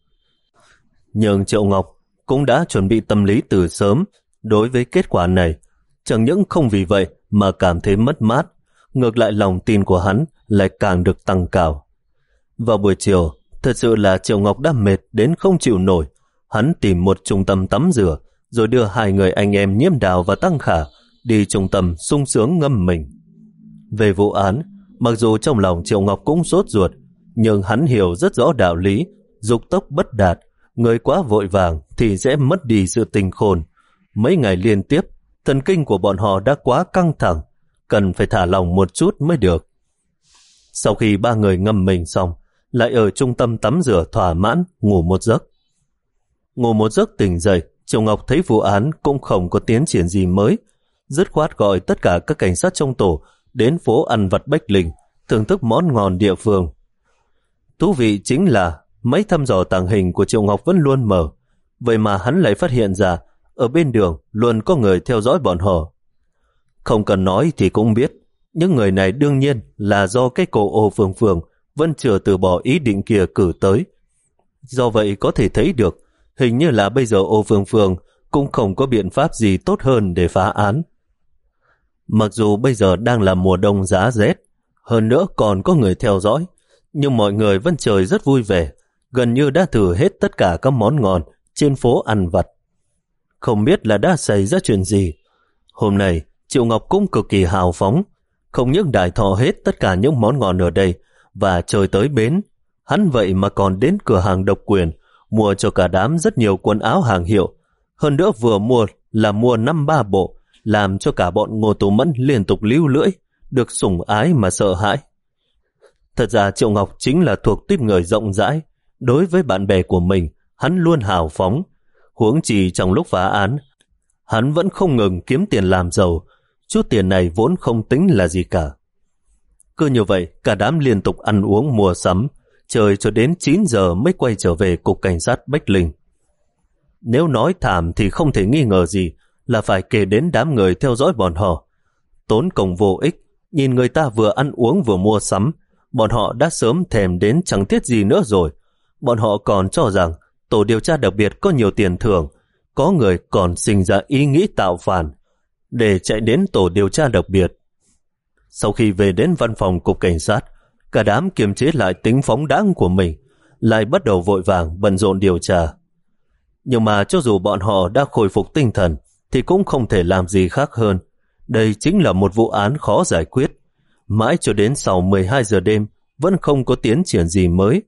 Nhưng Triệu Ngọc cũng đã chuẩn bị tâm lý từ sớm đối với kết quả này, chẳng những không vì vậy mà cảm thấy mất mát, ngược lại lòng tin của hắn lại càng được tăng cao. Vào buổi chiều, thật sự là Triệu Ngọc đã mệt đến không chịu nổi. Hắn tìm một trung tâm tắm rửa, rồi đưa hai người anh em Nhiễm Đào và Tăng Khả đi trung tâm sung sướng ngâm mình. Về vụ án, mặc dù trong lòng Triệu Ngọc cũng sốt ruột, nhưng hắn hiểu rất rõ đạo lý, dục tốc bất đạt, người quá vội vàng thì sẽ mất đi sự tinh khôn. Mấy ngày liên tiếp, thần kinh của bọn họ đã quá căng thẳng, cần phải thả lỏng một chút mới được. Sau khi ba người ngâm mình xong, lại ở trung tâm tắm rửa thỏa mãn ngủ một giấc. Ngủ một giấc tỉnh dậy, Triệu Ngọc thấy vụ án cũng không có tiến triển gì mới, dứt khoát gọi tất cả các cảnh sát trong tổ đến phố ăn vặt Bách Linh thưởng thức món ngon địa phương. Thú vị chính là mấy thăm dò tàng hình của Triệu Ngọc vẫn luôn mở, vậy mà hắn lại phát hiện ra ở bên đường luôn có người theo dõi bọn họ. Không cần nói thì cũng biết, những người này đương nhiên là do cái cô Ô Phương Phương vẫn chưa từ bỏ ý định kia cử tới. Do vậy có thể thấy được, hình như là bây giờ Ô Phương Phương cũng không có biện pháp gì tốt hơn để phá án. Mặc dù bây giờ đang là mùa đông giá rét, hơn nữa còn có người theo dõi, nhưng mọi người vẫn chơi rất vui vẻ, gần như đã thử hết tất cả các món ngon trên phố ăn vặt. Không biết là đã xảy ra chuyện gì. Hôm nay, Triệu Ngọc cũng cực kỳ hào phóng, không những đại thọ hết tất cả những món ngon ở đây và chơi tới bến. Hắn vậy mà còn đến cửa hàng độc quyền, mua cho cả đám rất nhiều quần áo hàng hiệu. Hơn nữa vừa mua là mua năm ba bộ, làm cho cả bọn Ngô Tú Mẫn liên tục líu lưỡi, được sủng ái mà sợ hãi. Thật ra Triệu Ngọc chính là thuộc tuýp người rộng rãi. Đối với bạn bè của mình, hắn luôn hào phóng. Huống chi trong lúc phá án, hắn vẫn không ngừng kiếm tiền làm giàu. Chút tiền này vốn không tính là gì cả. Cứ như vậy, cả đám liên tục ăn uống mua sắm, chơi cho đến chín giờ mới quay trở về cục cảnh sát Bách Linh. Nếu nói thảm thì không thể nghi ngờ gì là phải kể đến đám người theo dõi bọn họ. Tốn công vô ích, nhìn người ta vừa ăn uống vừa mua sắm, bọn họ đã sớm thèm đến chẳng thiết gì nữa rồi. Bọn họ còn cho rằng tổ điều tra đặc biệt có nhiều tiền thưởng, có người còn sinh ra ý nghĩ tạo phản để chạy đến tổ điều tra đặc biệt. Sau khi về đến văn phòng cục cảnh sát, cả đám kiềm chế lại tính phóng đãng của mình, lại bắt đầu vội vàng bận rộn điều tra. Nhưng mà cho dù bọn họ đã khôi phục tinh thần thì cũng không thể làm gì khác hơn. Đây chính là một vụ án khó giải quyết. Mãi cho đến sau mười hai giờ đêm vẫn không có tiến triển gì mới.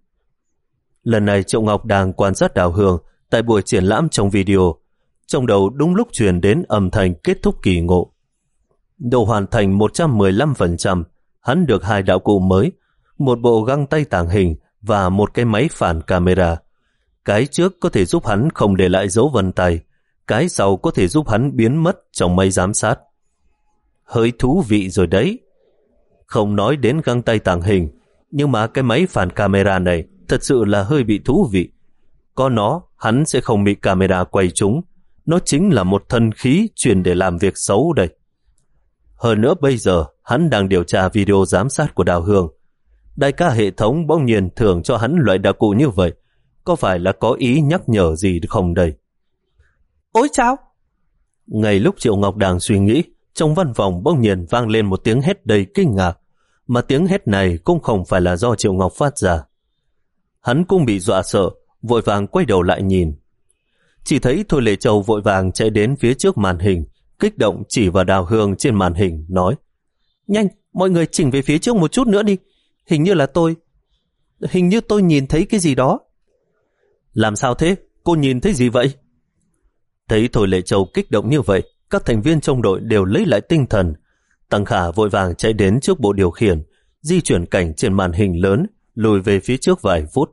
Lần này Triệu Ngọc đang quan sát đào hương tại buổi triển lãm trong video. Trong đầu đúng lúc truyền đến âm thanh kết thúc kỳ ngộ. Độ hoàn thành một trăm mười lăm phần trăm, hắn được hai đạo cụ mới, một bộ găng tay tàng hình và một cái máy phản camera. Cái trước có thể giúp hắn không để lại dấu vân tay, cái sau có thể giúp hắn biến mất trong máy giám sát. Hơi thú vị rồi đấy. Không nói đến găng tay tàng hình, nhưng mà cái máy phản camera này thật sự là hơi bị thú vị. Có nó, hắn sẽ không bị camera quay trúng. Nó chính là một thần khí truyền để làm việc xấu đây. Hơn nữa bây giờ, hắn đang điều tra video giám sát của Đào Hương. Đại ca hệ thống bỗng nhiên thưởng cho hắn loại đạo cụ như vậy. Có phải là có ý nhắc nhở gì không đây? Ôi chao! Ngay lúc Triệu Ngọc đang suy nghĩ, trong văn phòng bỗng nhiên vang lên một tiếng hét đầy kinh ngạc. Mà tiếng hét này cũng không phải là do Triệu Ngọc phát ra. Hắn cũng bị dọa sợ, vội vàng quay đầu lại nhìn. Chỉ thấy Thôi Lệ Châu vội vàng chạy đến phía trước màn hình, kích động chỉ vào Đào Hương trên màn hình, nói: Nhanh, mọi người chỉnh về phía trước một chút nữa đi. hình như là tôi, hình như tôi nhìn thấy cái gì đó. Làm sao thế? Cô nhìn thấy gì vậy? Thấy Thôi Lệ Châu kích động như vậy, các thành viên trong đội đều lấy lại tinh thần. Tăng Khả vội vàng chạy đến trước bộ điều khiển, di chuyển cảnh trên màn hình lớn, lùi về phía trước vài phút.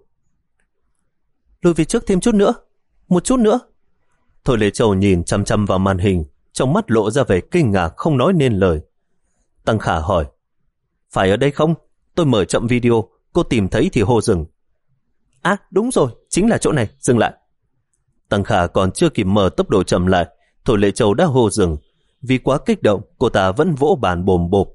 Lùi về trước thêm chút nữa, một chút nữa. Thôi Lệ Châu nhìn chăm chăm vào màn hình, trong mắt lộ ra vẻ kinh ngạc không nói nên lời. Tăng Khả hỏi, phải ở đây không? Tôi mở chậm video, cô tìm thấy thì hô dừng. À đúng rồi, chính là chỗ này, dừng lại. Tăng Khả còn chưa kịp mở tốc độ chậm lại, Thôi Lệ Châu đã hô dừng. Vì quá kích động, cô ta vẫn vỗ bàn bồm bộp.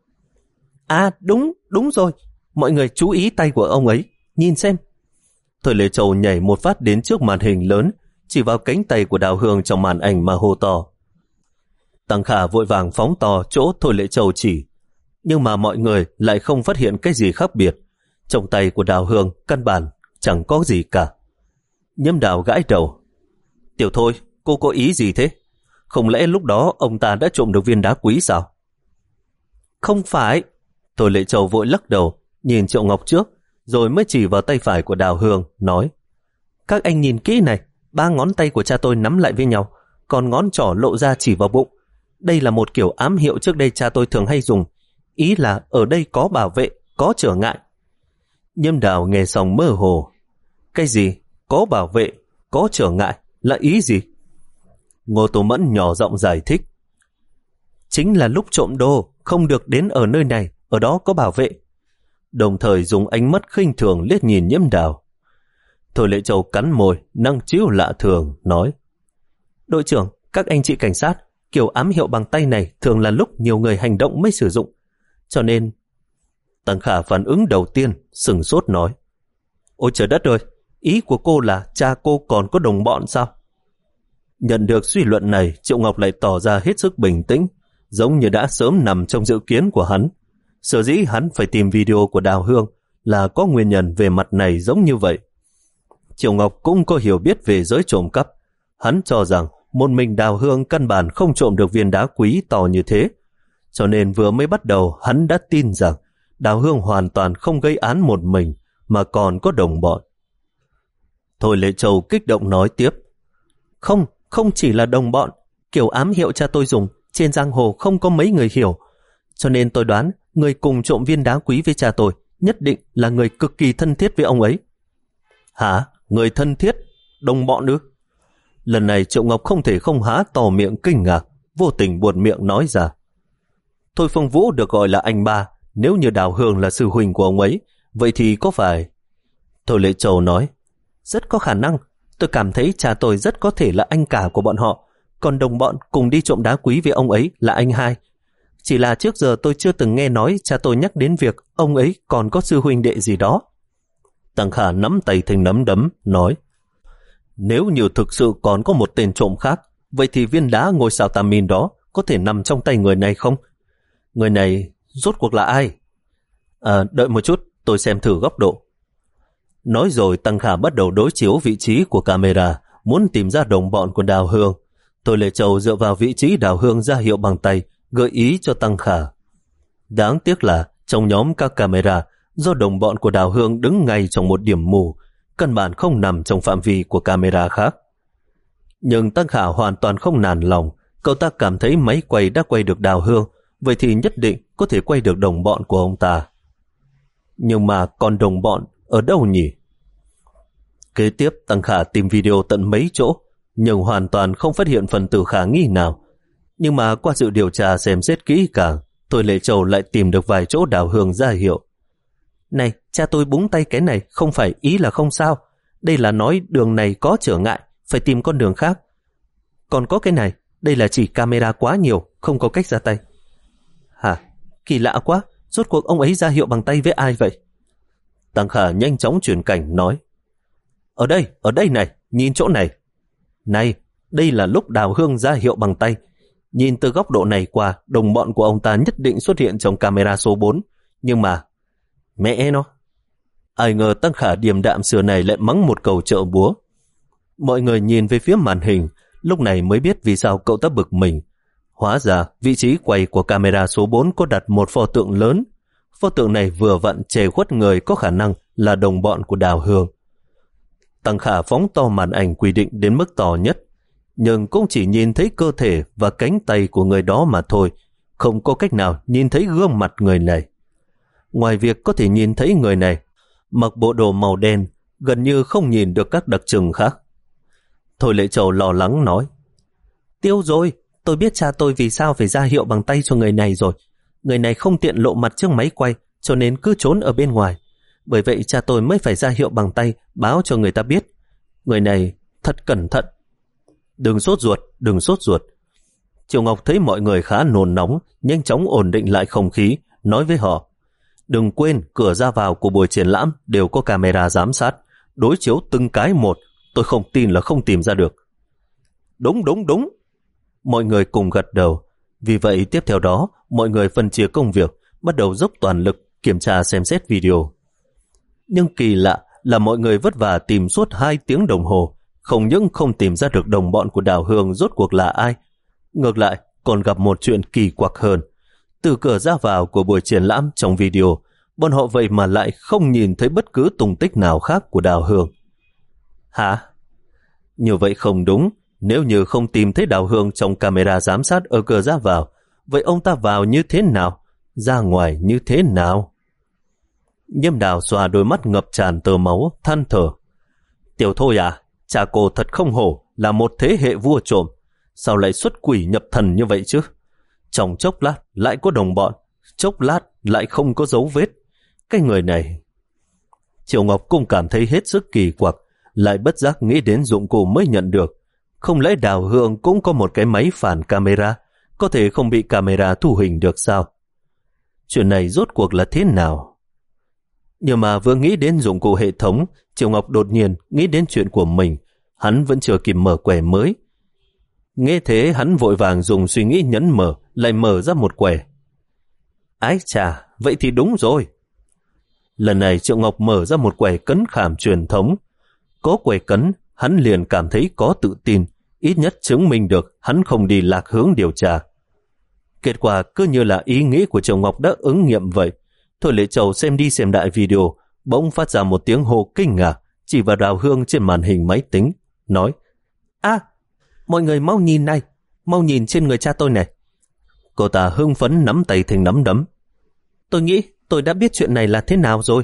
À đúng, đúng rồi, mọi người chú ý tay của ông ấy, nhìn xem. Thôi Lệ Châu nhảy một phát đến trước màn hình lớn, chỉ vào cánh tay của Đào Hương trong màn ảnh mà hô to. Tăng Khả vội vàng phóng to chỗ Thôi Lệ Châu chỉ, nhưng mà mọi người lại không phát hiện cái gì khác biệt. Trong tay của Đào Hương căn bản chẳng có gì cả. Nhâm Đào gãi đầu. Tiểu Thôi, cô có ý gì thế? Không lẽ lúc đó ông ta đã trộm được viên đá quý sao? Không phải. Thôi Lệ Châu vội lắc đầu, nhìn Triệu Ngọc trước, rồi mới chỉ vào tay phải của Đào Hương, nói. Các anh nhìn kỹ này, ba ngón tay của cha tôi nắm lại với nhau, còn ngón trỏ lộ ra chỉ vào bụng. Đây là một kiểu ám hiệu trước đây cha tôi thường hay dùng. Ý là ở đây có bảo vệ, có trở ngại. Nhâm Đào nghe xong mơ hồ. Cái gì? Có bảo vệ, có trở ngại, là ý gì? Ngô Tô Mẫn nhỏ giọng giải thích. Chính là lúc trộm đồ, không được đến ở nơi này, ở đó có bảo vệ. Đồng thời dùng ánh mắt khinh thường liếc nhìn Nhâm Đào. Thôi Lệ Châu cắn môi, năng chiếu lạ thường, nói. Đội trưởng, các anh chị cảnh sát, kiểu ám hiệu bằng tay này thường là lúc nhiều người hành động mới sử dụng. Cho nên... Tăng Khả phản ứng đầu tiên, sửng sốt nói. Ôi trời đất ơi, ý của cô là cha cô còn có đồng bọn sao? Nhận được suy luận này, Triệu Ngọc lại tỏ ra hết sức bình tĩnh, giống như đã sớm nằm trong dự kiến của hắn. Sở dĩ hắn phải tìm video của Đào Hương là có nguyên nhân về mặt này giống như vậy. Triệu Ngọc cũng có hiểu biết về giới trộm cắp. Hắn cho rằng một mình Đào Hương căn bản không trộm được viên đá quý to như thế. Cho nên vừa mới bắt đầu hắn đã tin rằng Đào Hương hoàn toàn không gây án một mình mà còn có đồng bọn. Thôi Lệ Châu kích động nói tiếp. Không, không chỉ là đồng bọn. Kiểu ám hiệu cha tôi dùng trên giang hồ không có mấy người hiểu. Cho nên tôi đoán người cùng trộm viên đá quý với cha tôi nhất định là người cực kỳ thân thiết với ông ấy. Hả? Người thân thiết? Đồng bọn ư? Lần này Triệu Ngọc không thể không há to miệng kinh ngạc, vô tình buột miệng nói ra. Thôi Phong Vũ được gọi là anh ba, nếu như Đào Hương là sư huynh của ông ấy, vậy thì có phải... Thôi Lệ Châu nói, rất có khả năng, tôi cảm thấy cha tôi rất có thể là anh cả của bọn họ, còn đồng bọn cùng đi trộm đá quý với ông ấy là anh hai. Chỉ là trước giờ tôi chưa từng nghe nói cha tôi nhắc đến việc ông ấy còn có sư huynh đệ gì đó. Tăng Khả nắm tay thành nắm đấm, nói, nếu như thực sự còn có một tên trộm khác, vậy thì viên đá ngôi sao tam min đó có thể nằm trong tay người này không? Người này rốt cuộc là ai? À, đợi một chút, tôi xem thử góc độ. Nói rồi Tăng Khả bắt đầu đối chiếu vị trí của camera, muốn tìm ra đồng bọn của Đào Hương. Thôi Lệ Châu dựa vào vị trí Đào Hương ra hiệu bằng tay, gợi ý cho Tăng Khả. Đáng tiếc là trong nhóm các camera, do đồng bọn của Đào Hương đứng ngay trong một điểm mù, căn bản không nằm trong phạm vi của camera khác. Nhưng Tăng Khả hoàn toàn không nản lòng, cậu ta cảm thấy máy quay đã quay được Đào Hương, vậy thì nhất định có thể quay được đồng bọn của ông ta. Nhưng mà còn đồng bọn ở đâu nhỉ? Kế tiếp Tăng Khả tìm video tận mấy chỗ, nhưng hoàn toàn không phát hiện phần tử khả nghi nào. Nhưng mà qua sự điều tra xem xét kỹ càng, Thôi Lệ Châu lại tìm được vài chỗ Đào Hương ra hiệu. Này, cha tôi búng tay cái này không phải ý là không sao. Đây là nói đường này có trở ngại, phải tìm con đường khác. Còn có cái này, đây là chỉ camera quá nhiều, không có cách ra tay. Hả? Kỳ lạ quá, rốt cuộc ông ấy ra hiệu bằng tay với ai vậy? Tăng Khả nhanh chóng chuyển cảnh nói. Ở đây, ở đây này, nhìn chỗ này. Này, đây là lúc Đào Hương ra hiệu bằng tay. Nhìn từ góc độ này qua, đồng bọn của ông ta nhất định xuất hiện trong camera số bốn. Nhưng mà, mẹ nó. Ai ngờ Tăng Khả điềm đạm xưa này lại mắng một câu trợ búa. Mọi người nhìn về phía màn hình, lúc này mới biết vì sao cậu ta bực mình. Hóa ra, vị trí quay của camera số bốn có đặt một pho tượng lớn. pho tượng này vừa vặn che khuất người có khả năng là đồng bọn của Đào Hương. Tăng Khả phóng to màn ảnh quy định đến mức to nhất, nhưng cũng chỉ nhìn thấy cơ thể và cánh tay của người đó mà thôi, không có cách nào nhìn thấy gương mặt người này. Ngoài việc có thể nhìn thấy người này mặc bộ đồ màu đen, gần như không nhìn được các đặc trưng khác. Thôi Lệ Châu lo lắng nói, tiêu rồi, tôi biết cha tôi vì sao phải ra hiệu bằng tay cho người này rồi. Người này không tiện lộ mặt trước máy quay, cho nên cứ trốn ở bên ngoài. Bởi vậy cha tôi mới phải ra hiệu bằng tay, báo cho người ta biết. Người này thật cẩn thận. Đừng sốt ruột, đừng sốt ruột. Triệu Ngọc thấy mọi người khá nôn nóng, nhanh chóng ổn định lại không khí, nói với họ, đừng quên cửa ra vào của buổi triển lãm đều có camera giám sát, đối chiếu từng cái một, tôi không tin là không tìm ra được. Đúng, đúng, đúng. Mọi người cùng gật đầu. Vì vậy tiếp theo đó, mọi người phân chia công việc, bắt đầu dốc toàn lực kiểm tra xem xét video. Nhưng kỳ lạ là mọi người vất vả tìm suốt hai tiếng đồng hồ, không những không tìm ra được đồng bọn của Đào Hương rốt cuộc là ai, ngược lại còn gặp một chuyện kỳ quặc hơn. Từ cửa ra vào của buổi triển lãm trong video, bọn họ vậy mà lại không nhìn thấy bất cứ tung tích nào khác của Đào Hương. Hả? Như vậy không đúng. Nếu như không tìm thấy Đào Hương trong camera giám sát ở cửa ra vào, vậy ông ta vào như thế nào? Ra ngoài như thế nào? Nhiêm Đào xoa đôi mắt ngập tràn tơ máu, than thở. Tiểu Thôi à, cha cô thật không hổ là một thế hệ vua trộm. Sao lại xuất quỷ nhập thần như vậy chứ? Trong chốc lát lại có đồng bọn, chốc lát lại không có dấu vết. Cái người này... Triệu Ngọc cũng cảm thấy hết sức kỳ quặc, lại bất giác nghĩ đến dụng cụ mới nhận được. Không lẽ Đào Hương cũng có một cái máy phản camera, có thể không bị camera thu hình được sao? Chuyện này rốt cuộc là thế nào? Nhưng mà vừa nghĩ đến dụng cụ hệ thống, Triệu Ngọc đột nhiên nghĩ đến chuyện của mình. Hắn vẫn chưa kịp mở quẻ mới. Nghe thế hắn vội vàng dùng suy nghĩ nhấn mở, lại mở ra một quẻ. Ái chà, vậy thì đúng rồi. Lần này Triệu Ngọc mở ra một quẻ cấn khảm truyền thống. Có quẻ cấn, hắn liền cảm thấy có tự tin, ít nhất chứng minh được hắn không đi lạc hướng điều tra. Kết quả cứ như là ý nghĩ của Triệu Ngọc đã ứng nghiệm vậy. Thôi Lệ Châu xem đi xem lại video, bỗng phát ra một tiếng hô kinh ngạc, chỉ vào Đào Hương trên màn hình máy tính, nói: À, mọi người mau nhìn này, mau nhìn trên người cha tôi này. Cô ta hưng phấn nắm tay thành nắm đấm. Tôi nghĩ tôi đã biết chuyện này là thế nào rồi.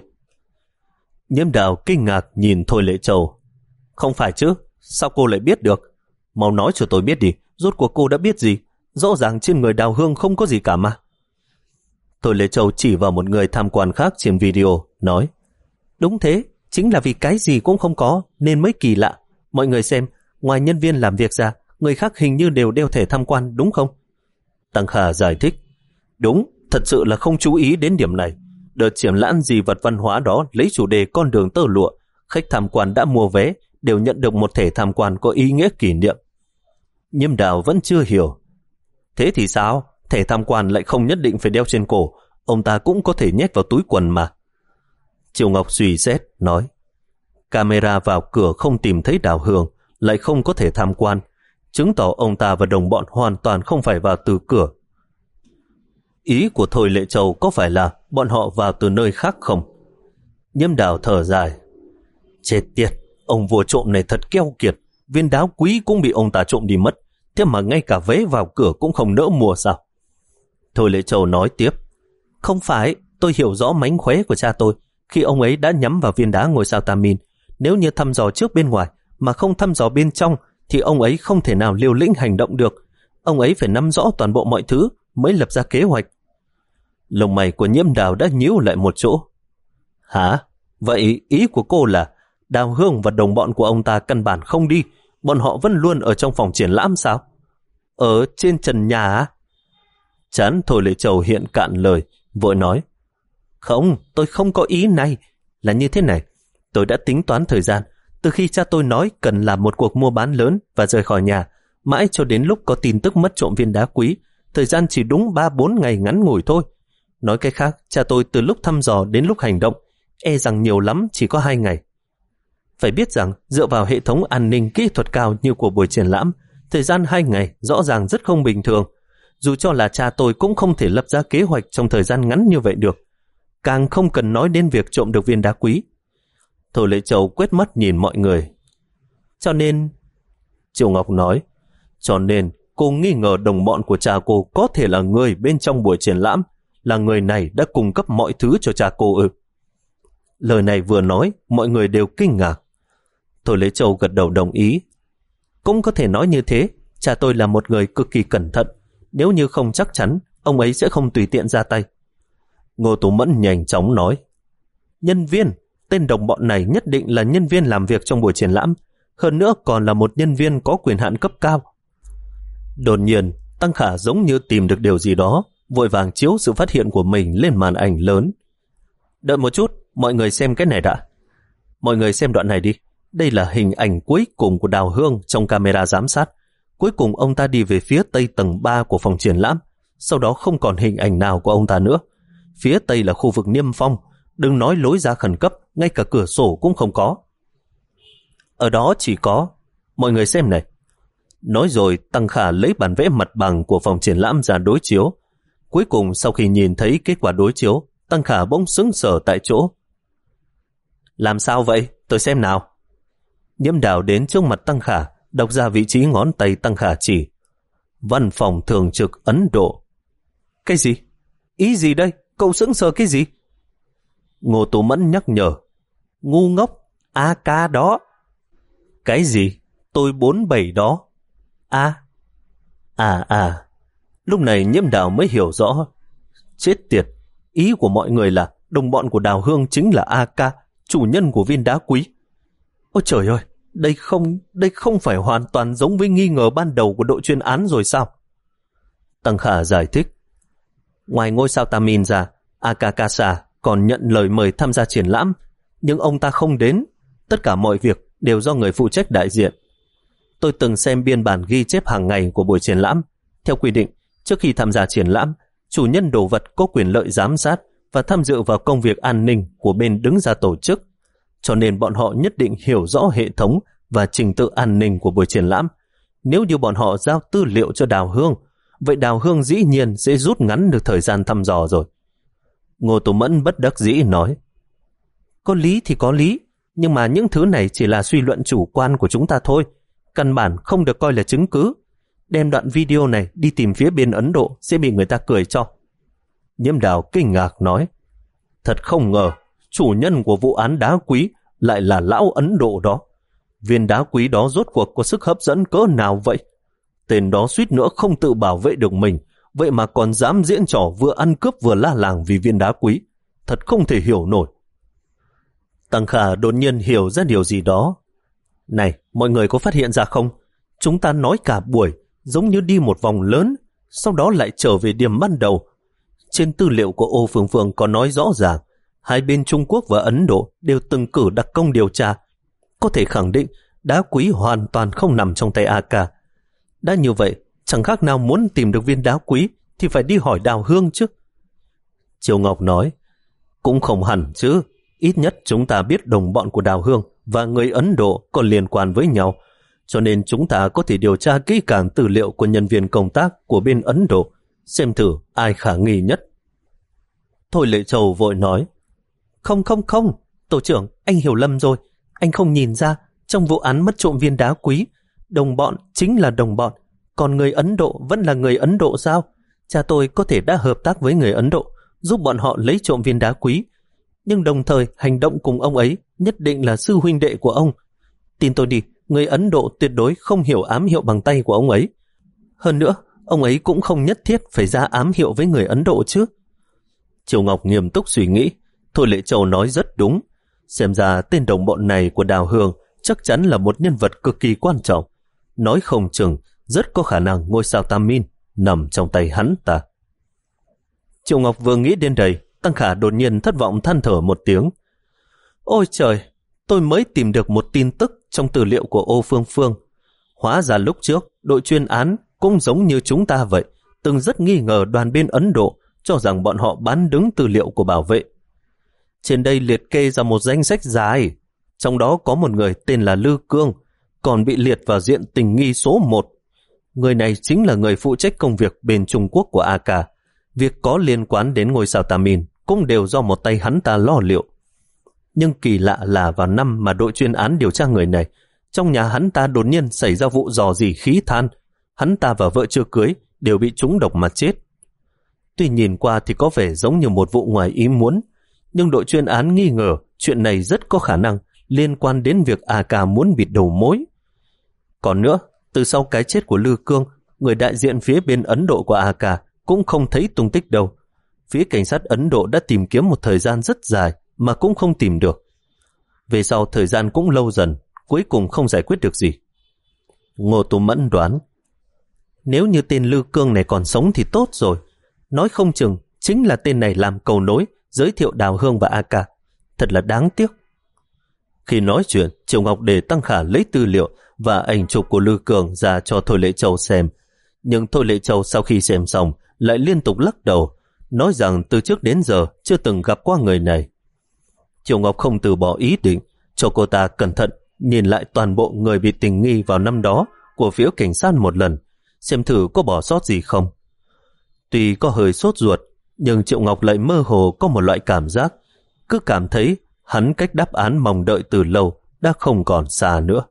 Nhiễm Đào kinh ngạc nhìn Thôi Lệ Châu. Không phải chứ, sao cô lại biết được? Mau nói cho tôi biết đi, rốt cuộc cô đã biết gì? Rõ ràng trên người Đào Hương không có gì cả mà. Thôi Lệ Châu chỉ vào một người tham quan khác trên video, nói: Đúng thế, chính là vì cái gì cũng không có nên mới kỳ lạ. Mọi người xem, ngoài nhân viên làm việc ra, người khác hình như đều đeo thẻ tham quan, đúng không? Tăng Khả giải thích: Đúng, thật sự là không chú ý đến điểm này. Đợt triển lãm dị vật văn hóa đó lấy chủ đề con đường tơ lụa, khách tham quan đã mua vé đều nhận được một thẻ tham quan có ý nghĩa kỷ niệm. Nhiêm Đào vẫn chưa hiểu. Thế thì sao? Thẻ tham quan lại không nhất định phải đeo trên cổ, ông ta cũng có thể nhét vào túi quần mà. Triệu Ngọc suy xét, nói: Camera vào cửa không tìm thấy Đào Hương, lại không có thể tham quan, chứng tỏ ông ta và đồng bọn hoàn toàn không phải vào từ cửa. Ý của Thôi Lệ Châu có phải là bọn họ vào từ nơi khác không? Nhiêm Đào thở dài: Chết tiệt, ông vua trộm này thật keo kiệt, viên đá quý cũng bị ông ta trộm đi mất, thế mà ngay cả vé vào cửa cũng không nỡ mua sao? Thôi Lệ Châu nói tiếp: Không phải, tôi hiểu rõ mánh khóe của cha tôi khi ông ấy đã nhắm vào viên đá ngôi sao Tam Min. Nếu như thăm dò trước bên ngoài mà không thăm dò bên trong thì ông ấy không thể nào liều lĩnh hành động được. Ông ấy phải nắm rõ toàn bộ mọi thứ mới lập ra kế hoạch. Lông mày của Nhiễm Đào đã nhíu lại một chỗ. Hả? Vậy ý của cô là Đào Hương và đồng bọn của ông ta căn bản không đi, bọn họ vẫn luôn ở trong phòng triển lãm sao? Ở trên trần nhà á? Chán Thôi Lệ Châu hiện cạn lời, vội nói: Không, tôi không có ý này. Là như thế này, tôi đã tính toán thời gian, từ khi cha tôi nói cần làm một cuộc mua bán lớn và rời khỏi nhà, mãi cho đến lúc có tin tức mất trộm viên đá quý, thời gian chỉ đúng ba bốn ngày ngắn ngủi thôi. Nói cách khác, cha tôi từ lúc thăm dò đến lúc hành động, e rằng nhiều lắm chỉ có hai ngày. Phải biết rằng, dựa vào hệ thống an ninh kỹ thuật cao như của buổi triển lãm, thời gian hai ngày rõ ràng rất không bình thường. Dù cho là cha tôi cũng không thể lập ra kế hoạch trong thời gian ngắn như vậy được. càng không cần nói đến việc trộm được viên đá quý. Thôi Lệ Châu quét mắt nhìn mọi người. Cho nên... Triệu Ngọc nói, cho nên cô nghi ngờ đồng bọn của cha cô có thể là người bên trong buổi triển lãm, là người này đã cung cấp mọi thứ cho cha cô ư? Lời này vừa nói, mọi người đều kinh ngạc. Thôi Lễ Châu gật đầu đồng ý. Cũng có thể nói như thế, cha tôi là một người cực kỳ cẩn thận, nếu như không chắc chắn, ông ấy sẽ không tùy tiện ra tay. Ngô Tú Mẫn nhanh chóng nói, nhân viên, tên đồng bọn này nhất định là nhân viên làm việc trong buổi triển lãm, hơn nữa còn là một nhân viên có quyền hạn cấp cao. Đột nhiên, Tăng Khả giống như tìm được điều gì đó, vội vàng chiếu sự phát hiện của mình lên màn ảnh lớn. Đợi một chút, mọi người xem cái này đã. Mọi người xem đoạn này đi. Đây là hình ảnh cuối cùng của Đào Hương trong camera giám sát. Cuối cùng ông ta đi về phía tây tầng ba của phòng triển lãm. Sau đó không còn hình ảnh nào của ông ta nữa. Phía tây là khu vực niêm phong. Đừng nói lối ra khẩn cấp, ngay cả cửa sổ cũng không có. Ở đó chỉ có... Mọi người xem này. Nói rồi, Tăng Khả lấy bản vẽ mặt bằng của phòng triển lãm ra đối chiếu. Cuối cùng sau khi nhìn thấy kết quả đối chiếu, Tăng Khả bỗng sững sờ tại chỗ. Làm sao vậy? Tôi xem nào. Nhiễm Đào đến trước mặt Tăng Khả, đọc ra vị trí ngón tay Tăng Khả chỉ. Văn phòng thường trực Ấn Độ. Cái gì? Ý gì đây? Cậu sững sờ cái gì? Ngô Tú Mẫn nhắc nhở. Ngu ngốc, a ca đó. Cái gì? Tôi bốn bảy đó. A. À à. Lúc này Nhiễm Đào mới hiểu rõ. Chết tiệt. Ý của mọi người là đồng bọn của Đào Hương chính là a ca, chủ nhân của viên đá quý. Ôi trời ơi, đây không, đây không phải hoàn toàn giống với nghi ngờ ban đầu của đội chuyên án rồi sao? Tăng Khả giải thích. Ngoài ngôi sao Tamin ra, Akakasa còn nhận lời mời tham gia triển lãm, nhưng ông ta không đến. Tất cả mọi việc đều do người phụ trách đại diện. Tôi từng xem biên bản ghi chép hàng ngày của buổi triển lãm. Theo quy định, trước khi tham gia triển lãm, chủ nhân đồ vật có quyền lợi giám sát và tham dự vào công việc an ninh của bên đứng ra tổ chức. Cho nên bọn họ nhất định hiểu rõ hệ thống và trình tự an ninh của buổi triển lãm. Nếu như bọn họ giao tư liệu cho Đào Hương, vậy Đào Hương dĩ nhiên sẽ rút ngắn được thời gian thăm dò rồi. Ngô Tú Mẫn bất đắc dĩ nói. Có lý thì có lý, nhưng mà những thứ này chỉ là suy luận chủ quan của chúng ta thôi. Căn bản không được coi là chứng cứ. Đem đoạn video này đi tìm phía bên Ấn Độ sẽ bị người ta cười cho. Nhiễm Đào kinh ngạc nói. Thật không ngờ, chủ nhân của vụ án đá quý lại là lão Ấn Độ đó. Viên đá quý đó rốt cuộc có sức hấp dẫn cỡ nào vậy? Tên đó suýt nữa không tự bảo vệ được mình, vậy mà còn dám diễn trò vừa ăn cướp vừa la làng vì viên đá quý. Thật không thể hiểu nổi. Tăng Khả đột nhiên hiểu ra điều gì đó. Này, mọi người có phát hiện ra không? Chúng ta nói cả buổi, giống như đi một vòng lớn, sau đó lại trở về điểm ban đầu. Trên tư liệu của Ô Phương Phương có nói rõ ràng, hai bên Trung Quốc và Ấn Độ đều từng cử đặc công điều tra. Có thể khẳng định, đá quý hoàn toàn không nằm trong tay a ca. Đã như vậy, chẳng khác nào muốn tìm được viên đá quý thì phải đi hỏi Đào Hương chứ. Triều Ngọc nói, cũng không hẳn chứ. Ít nhất chúng ta biết đồng bọn của Đào Hương và người Ấn Độ còn liên quan với nhau, cho nên chúng ta có thể điều tra kỹ càng tư liệu của nhân viên công tác của bên Ấn Độ, xem thử ai khả nghi nhất. Thôi Lệ Châu vội nói, không không không, tổ trưởng, anh hiểu lầm rồi. Anh không nhìn ra, trong vụ án mất trộm viên đá quý, đồng bọn chính là đồng bọn, còn người Ấn Độ vẫn là người Ấn Độ sao? Cha tôi có thể đã hợp tác với người Ấn Độ, giúp bọn họ lấy trộm viên đá quý, nhưng đồng thời hành động cùng ông ấy nhất định là sư huynh đệ của ông. Tin tôi đi, người Ấn Độ tuyệt đối không hiểu ám hiệu bằng tay của ông ấy. Hơn nữa, ông ấy cũng không nhất thiết phải ra ám hiệu với người Ấn Độ chứ. Triều Ngọc nghiêm túc suy nghĩ. Thôi Lệ Châu nói rất đúng. Xem ra tên đồng bọn này của Đào Hương chắc chắn là một nhân vật cực kỳ quan trọng. Nói không chừng, rất có khả năng ngôi sao Tamin nằm trong tay hắn ta. Triều Ngọc vừa nghĩ đến đây, Tăng Khả đột nhiên thất vọng than thở một tiếng. Ôi trời, tôi mới tìm được một tin tức trong tư liệu của Ô Phương Phương. Hóa ra lúc trước, đội chuyên án cũng giống như chúng ta vậy, từng rất nghi ngờ đoàn bên Ấn Độ, cho rằng bọn họ bán đứng tư liệu của bảo vệ. Trên đây liệt kê ra một danh sách dài, trong đó có một người tên là Lư Cương, còn bị liệt vào diện tình nghi số một. Người này chính là người phụ trách công việc bên Trung Quốc của a ca. Việc có liên quan đến ngôi sao Tamin cũng đều do một tay hắn ta lo liệu. Nhưng kỳ lạ là vào năm mà đội chuyên án điều tra người này, trong nhà hắn ta đột nhiên xảy ra vụ rò rỉ khí than. Hắn ta và vợ chưa cưới đều bị trúng độc mà chết. Tuy nhìn qua thì có vẻ giống như một vụ ngoài ý muốn, nhưng đội chuyên án nghi ngờ chuyện này rất có khả năng liên quan đến việc a ca muốn bịt đầu mối. Còn nữa, từ sau cái chết của Lư Cương, người đại diện phía bên Ấn Độ của a ca cũng không thấy tung tích đâu. Phía cảnh sát Ấn Độ đã tìm kiếm một thời gian rất dài mà cũng không tìm được. Về sau thời gian cũng lâu dần, cuối cùng không giải quyết được gì. Ngô Tú Mẫn đoán, nếu như tên Lư Cương này còn sống thì tốt rồi. Nói không chừng chính là tên này làm cầu nối giới thiệu Đào Hương và a ca. Thật là đáng tiếc. Khi nói chuyện, Triệu Ngọc để Tăng Khả lấy tư liệu và ảnh chụp của Lư Cường ra cho Thôi Lệ Châu xem. Nhưng Thôi Lệ Châu sau khi xem xong lại liên tục lắc đầu, nói rằng từ trước đến giờ chưa từng gặp qua người này. Triệu Ngọc không từ bỏ ý định, cho cô ta cẩn thận nhìn lại toàn bộ người bị tình nghi vào năm đó của phía cảnh sát một lần, xem thử có bỏ sót gì không. Tuy có hơi sốt ruột, nhưng Triệu Ngọc lại mơ hồ có một loại cảm giác, cứ cảm thấy hắn cách đáp án mong đợi từ lâu đã không còn xa nữa.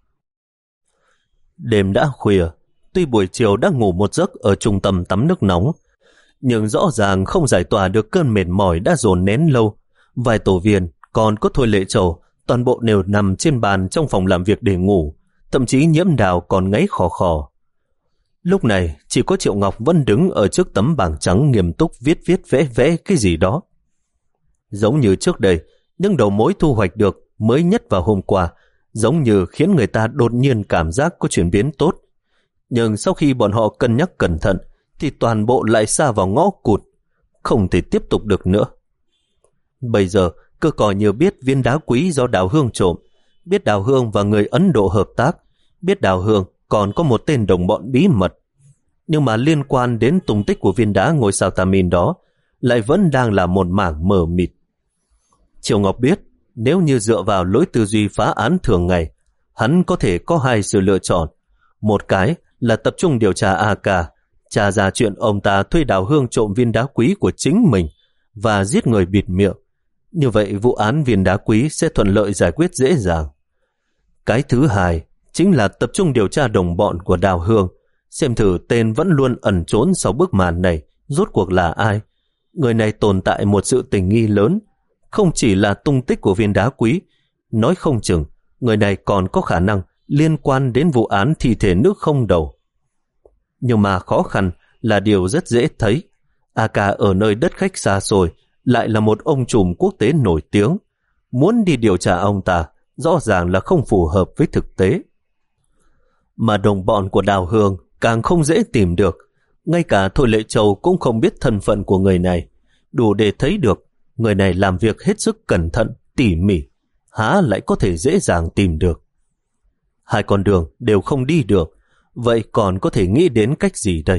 Đêm đã khuya, tuy buổi chiều đã ngủ một giấc ở trung tâm tắm nước nóng, nhưng rõ ràng không giải tỏa được cơn mệt mỏi đã dồn nén lâu. Vài tổ viên còn có Thôi Lệ Châu toàn bộ đều nằm trên bàn trong phòng làm việc để ngủ, thậm chí Nhiễm Đào còn ngáy khò khò. Lúc này chỉ có Triệu Ngọc vẫn đứng ở trước tấm bảng trắng nghiêm túc viết viết vẽ vẽ cái gì đó. Giống như trước đây, những đầu mối thu hoạch được mới nhất vào hôm qua giống như khiến người ta đột nhiên cảm giác có chuyển biến tốt. Nhưng sau khi bọn họ cân nhắc cẩn thận thì toàn bộ lại sa vào ngõ cụt, không thể tiếp tục được nữa. Bây giờ cơ còi như biết viên đá quý do Đào Hương trộm, biết Đào Hương và người Ấn Độ hợp tác, biết Đào Hương còn có một tên đồng bọn bí mật. Nhưng mà liên quan đến tung tích của viên đá ngôi sao Tamin đó lại vẫn đang là một mảng mờ mịt. Triệu Ngọc biết nếu như dựa vào lối tư duy phá án thường ngày, hắn có thể có hai sự lựa chọn. Một cái là tập trung điều tra a ca, tra ra chuyện ông ta thuê Đào Hương trộm viên đá quý của chính mình và giết người bịt miệng. Như vậy vụ án viên đá quý sẽ thuận lợi giải quyết dễ dàng. Cái thứ hai chính là tập trung điều tra đồng bọn của Đào Hương, xem thử tên vẫn luôn ẩn trốn sau bức màn này rốt cuộc là ai. Người này tồn tại một sự tình nghi lớn, không chỉ là tung tích của viên đá quý, nói không chừng người này còn có khả năng liên quan đến vụ án thi thể nước không đầu. Nhưng mà khó khăn là điều rất dễ thấy. a ca ở nơi đất khách xa xôi lại là một ông trùm quốc tế nổi tiếng. Muốn đi điều tra ông ta rõ ràng là không phù hợp với thực tế. Mà đồng bọn của Đào Hương càng không dễ tìm được. Ngay cả Thôi Lệ Châu cũng không biết thân phận của người này, đủ để thấy được người này làm việc hết sức cẩn thận, tỉ mỉ, há lại có thể dễ dàng tìm được. Hai con đường đều không đi được, vậy còn có thể nghĩ đến cách gì đây?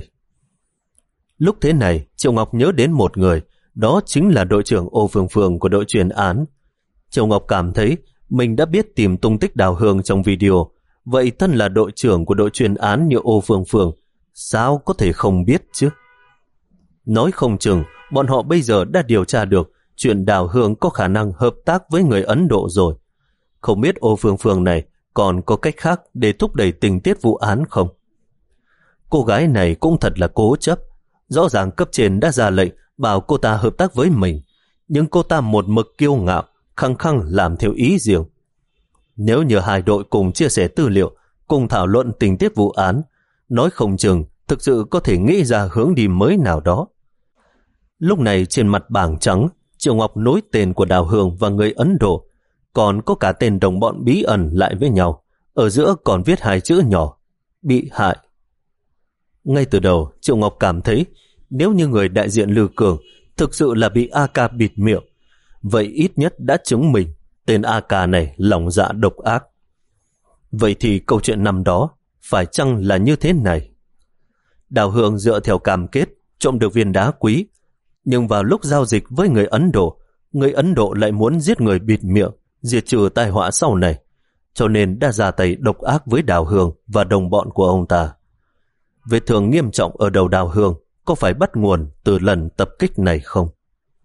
Lúc thế này, Triệu Ngọc nhớ đến một người, đó chính là đội trưởng Ô Phương Phương của đội chuyên án. Triệu Ngọc cảm thấy mình đã biết tìm tung tích Đào Hương trong video, vậy thân là đội trưởng của đội chuyên án như Ô Phương Phương, sao có thể không biết chứ? Nói không chừng, bọn họ bây giờ đã điều tra được chuyện Đào Hương có khả năng hợp tác với người Ấn Độ rồi. Không biết Ô Phương Phương này còn có cách khác để thúc đẩy tình tiết vụ án không? Cô gái này cũng thật là cố chấp. Rõ ràng cấp trên đã ra lệnh bảo cô ta hợp tác với mình, nhưng cô ta một mực kiêu ngạo, khăng khăng làm theo ý riêng. Nếu như hai đội cùng chia sẻ tư liệu, cùng thảo luận tình tiết vụ án, nói không chừng thực sự có thể nghĩ ra hướng đi mới nào đó. Lúc này trên mặt bảng trắng, Triệu Ngọc nối tên của Đào Hương và người Ấn Độ, còn có cả tên đồng bọn bí ẩn lại với nhau, ở giữa còn viết hai chữ nhỏ, bị hại. Ngay từ đầu, Triệu Ngọc cảm thấy nếu như người đại diện Lư Cường thực sự là bị a ca bịt miệng, vậy ít nhất đã chứng minh tên a ca này lòng dạ độc ác. Vậy thì câu chuyện năm đó phải chăng là như thế này? Đào Hương dựa theo cam kết trộm được viên đá quý, nhưng vào lúc giao dịch với người Ấn Độ, người Ấn Độ lại muốn giết người bịt miệng, diệt trừ tai họa sau này, cho nên đã ra tay độc ác với Đào Hương và đồng bọn của ông ta. Vết thương nghiêm trọng ở đầu Đào Hương có phải bắt nguồn từ lần tập kích này không?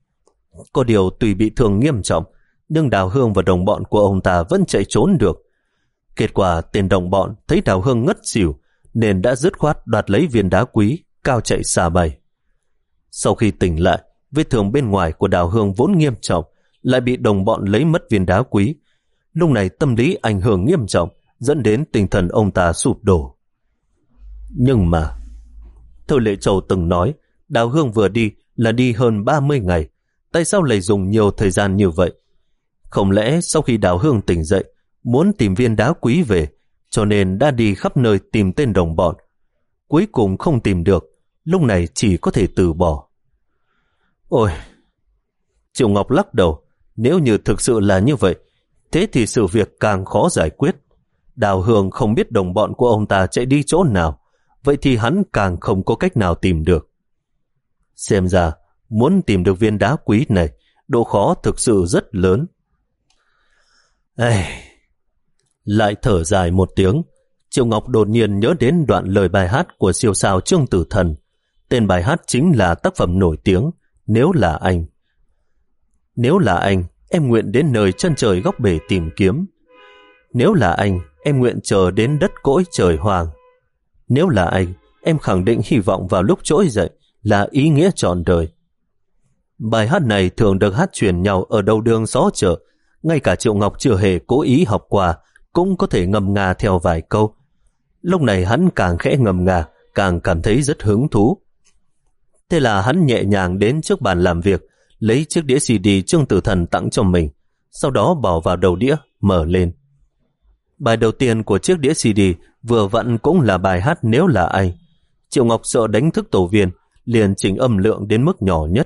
Có điều tuy bị thương nghiêm trọng, nhưng Đào Hương và đồng bọn của ông ta vẫn chạy trốn được. Kết quả tên đồng bọn thấy Đào Hương ngất xỉu nên đã dứt khoát đoạt lấy viên đá quý, cao chạy xa bay. Sau khi tỉnh lại, vết thương bên ngoài của Đào Hương vốn nghiêm trọng, lại bị đồng bọn lấy mất viên đá quý. Lúc này tâm lý ảnh hưởng nghiêm trọng, dẫn đến tinh thần ông ta sụp đổ. Nhưng mà, Thôi Lệ Châu từng nói, Đào Hương vừa đi là đi hơn ba mươi ngày, tại sao lại dùng nhiều thời gian như vậy? Không lẽ sau khi Đào Hương tỉnh dậy, muốn tìm viên đá quý về, cho nên đã đi khắp nơi tìm tên đồng bọn. Cuối cùng không tìm được, lúc này chỉ có thể từ bỏ. Ôi! Triệu Ngọc lắc đầu, nếu như thực sự là như vậy, thế thì sự việc càng khó giải quyết. Đào Hương không biết đồng bọn của ông ta chạy đi chỗ nào, vậy thì hắn càng không có cách nào tìm được. Xem ra, muốn tìm được viên đá quý này, độ khó thực sự rất lớn. Ây... Lại thở dài một tiếng, Triệu Ngọc đột nhiên nhớ đến đoạn lời bài hát của siêu sao Trương Tử Thần. Tên bài hát chính là tác phẩm nổi tiếng Nếu Là Anh. Nếu là anh, em nguyện đến nơi chân trời góc bể tìm kiếm. Nếu là anh, em nguyện chờ đến đất cõi trời hoàng. Nếu là anh, em khẳng định hy vọng vào lúc trỗi dậy là ý nghĩa trọn đời. Bài hát này thường được hát truyền nhau ở đầu đường xó chợ, ngay cả Triệu Ngọc chưa hề cố ý học qua cũng có thể ngâm nga theo vài câu. Lúc này hắn càng khẽ ngâm nga, càng cảm thấy rất hứng thú. Thế là hắn nhẹ nhàng đến trước bàn làm việc, lấy chiếc đĩa xê đê Trương Tử Thần tặng cho mình, sau đó bỏ vào đầu đĩa, mở lên. Bài đầu tiên của chiếc đĩa xê đê vừa vặn cũng là bài hát Nếu Là Anh. Triệu Ngọc sợ đánh thức tổ viên, liền chỉnh âm lượng đến mức nhỏ nhất.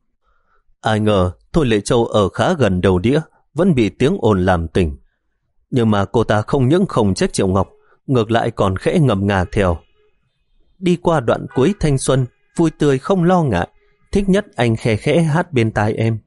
Ai ngờ Thôi Lệ Châu ở khá gần đầu đĩa, vẫn bị tiếng ồn làm tỉnh. Nhưng mà cô ta không những không trách Triệu Ngọc, ngược lại còn khẽ ngầm ngà theo. Đi qua đoạn cuối thanh xuân, vui tươi không lo ngại, thích nhất anh khẽ khẽ hát bên tai em.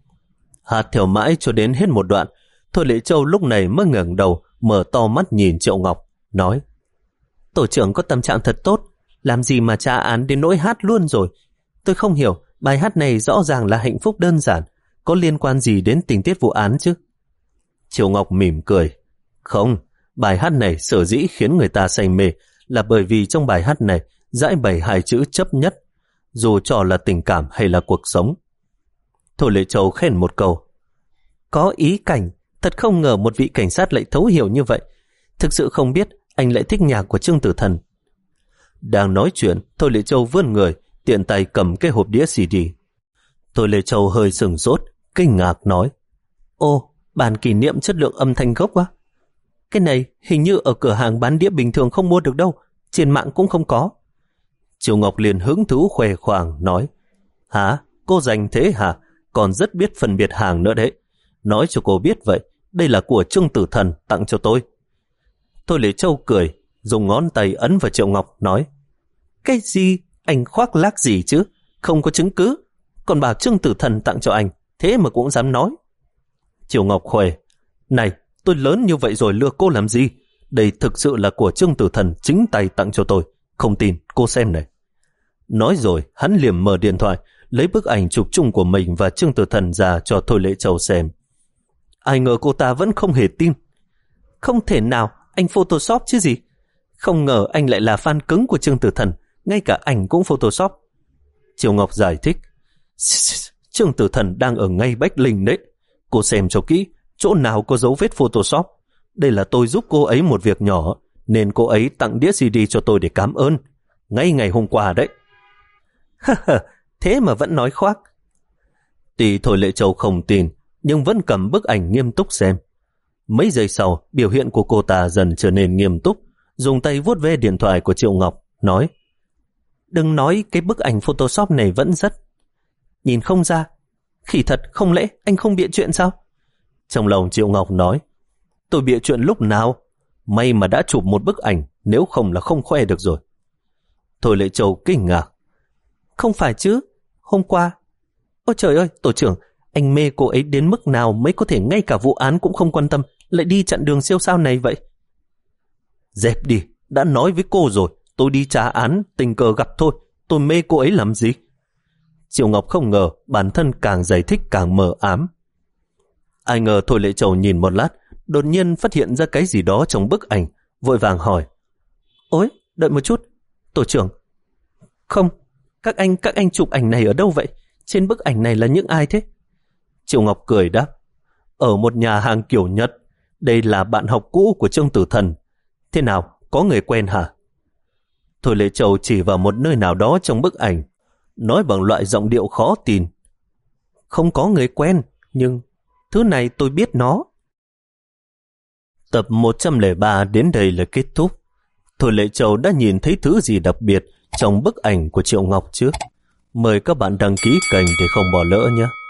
Hát theo mãi cho đến hết một đoạn, Thôi Lệ Châu lúc này mới ngẩng đầu, mở to mắt nhìn Triệu Ngọc, nói: Tổ trưởng có tâm trạng thật tốt, làm gì mà tra án đến nỗi hát luôn rồi. Tôi không hiểu, bài hát này rõ ràng là hạnh phúc đơn giản, có liên quan gì đến tình tiết vụ án chứ? Triệu Ngọc mỉm cười: Không, bài hát này sở dĩ khiến người ta say mê là bởi vì trong bài hát này giải bày hai chữ chấp nhất, dù cho là tình cảm hay là cuộc sống. Thôi Lệ Châu khen một câu: Có ý cảnh, thật không ngờ một vị cảnh sát lại thấu hiểu như vậy. Thực sự không biết anh lại thích nhạc của Trương Tử Thần. Đang nói chuyện, Thôi Lệ Châu vươn người, tiện tay cầm cái hộp đĩa xê đê. Thôi Lệ Châu hơi sửng sốt, kinh ngạc nói: Ô, bản kỷ niệm chất lượng âm thanh gốc quá. Cái này hình như ở cửa hàng bán đĩa bình thường không mua được đâu, trên mạng cũng không có. Triệu Ngọc liền hứng thú khoe khoang nói: Hả, cô dành thế hả? Còn rất biết phân biệt hàng nữa đấy. Nói cho cô biết vậy, đây là của Trương Tử Thần tặng cho tôi. Thôi Lệ Châu cười, dùng ngón tay ấn vào Triệu Ngọc nói: Cái gì? Anh khoác lác gì chứ? Không có chứng cứ. Còn bảo Trương Tử Thần tặng cho anh, thế mà cũng dám nói. Triệu Ngọc khoe: Này, tôi lớn như vậy rồi lừa cô làm gì? Đây thực sự là của Trương Tử Thần chính tay tặng cho tôi. Không tin, cô xem này. Nói rồi, hắn liềm mở điện thoại, lấy bức ảnh chụp chung của mình và Trương Tử Thần ra cho Thôi Lệ Châu xem. Ai ngờ cô ta vẫn không hề tin. Không thể nào, anh Photoshop chứ gì? Không ngờ anh lại là fan cứng của Trương Tử Thần, ngay cả ảnh cũng Photoshop. Triệu Ngọc giải thích: Trương Tử Thần đang ở ngay Bách Linh đấy. Cô xem cho kỹ, chỗ nào có dấu vết Photoshop. Đây là tôi giúp cô ấy một việc nhỏ, nên cô ấy tặng đĩa xê đê cho tôi để cảm ơn. Ngay ngày hôm qua đấy. Thế mà vẫn nói khoác. Tuy Thôi Lệ Châu không tin, nhưng vẫn cầm bức ảnh nghiêm túc xem. Mấy giây sau, biểu hiện của cô ta dần trở nên nghiêm túc, dùng tay vuốt ve điện thoại của Triệu Ngọc, nói: Đừng nói cái bức ảnh Photoshop này vẫn rất... Nhìn không ra. Khỉ thật, không lẽ anh không bịa chuyện sao? Trong lòng Triệu Ngọc nói: Tôi bịa chuyện lúc nào? May mà đã chụp một bức ảnh, nếu không là không khoe được rồi. Thôi Lệ Châu kinh ngạc: Không phải chứ, hôm qua... Ôi trời ơi, tổ trưởng, anh mê cô ấy đến mức nào mới có thể ngay cả vụ án cũng không quan tâm, lại đi chặn đường siêu sao này vậy? Dẹp đi, đã nói với cô rồi, tôi đi trả án, tình cờ gặp thôi, tôi mê cô ấy làm gì? Triệu Ngọc không ngờ bản thân càng giải thích càng mờ ám. Ai ngờ Thôi Lệ Trầu nhìn một lát, đột nhiên phát hiện ra cái gì đó trong bức ảnh, vội vàng hỏi: Ôi, đợi một chút, tổ trưởng. Không, các anh các anh chụp ảnh này ở đâu vậy? Trên bức ảnh này là những ai thế? Triệu Ngọc cười đáp: Ở một nhà hàng kiểu Nhật, đây là bạn học cũ của Trương Tử Thần. Thế nào, có người quen hả? Thôi Lệ Trầu chỉ vào một nơi nào đó trong bức ảnh, nói bằng loại giọng điệu khó tin: Không có người quen, nhưng thứ này tôi biết nó. Tập một trăm lẻ ba đến đây là kết thúc. Thôi Lệ Trầu đã nhìn thấy thứ gì đặc biệt trong bức ảnh của Triệu Ngọc trước. Mời các bạn đăng ký kênh để không bỏ lỡ nhé.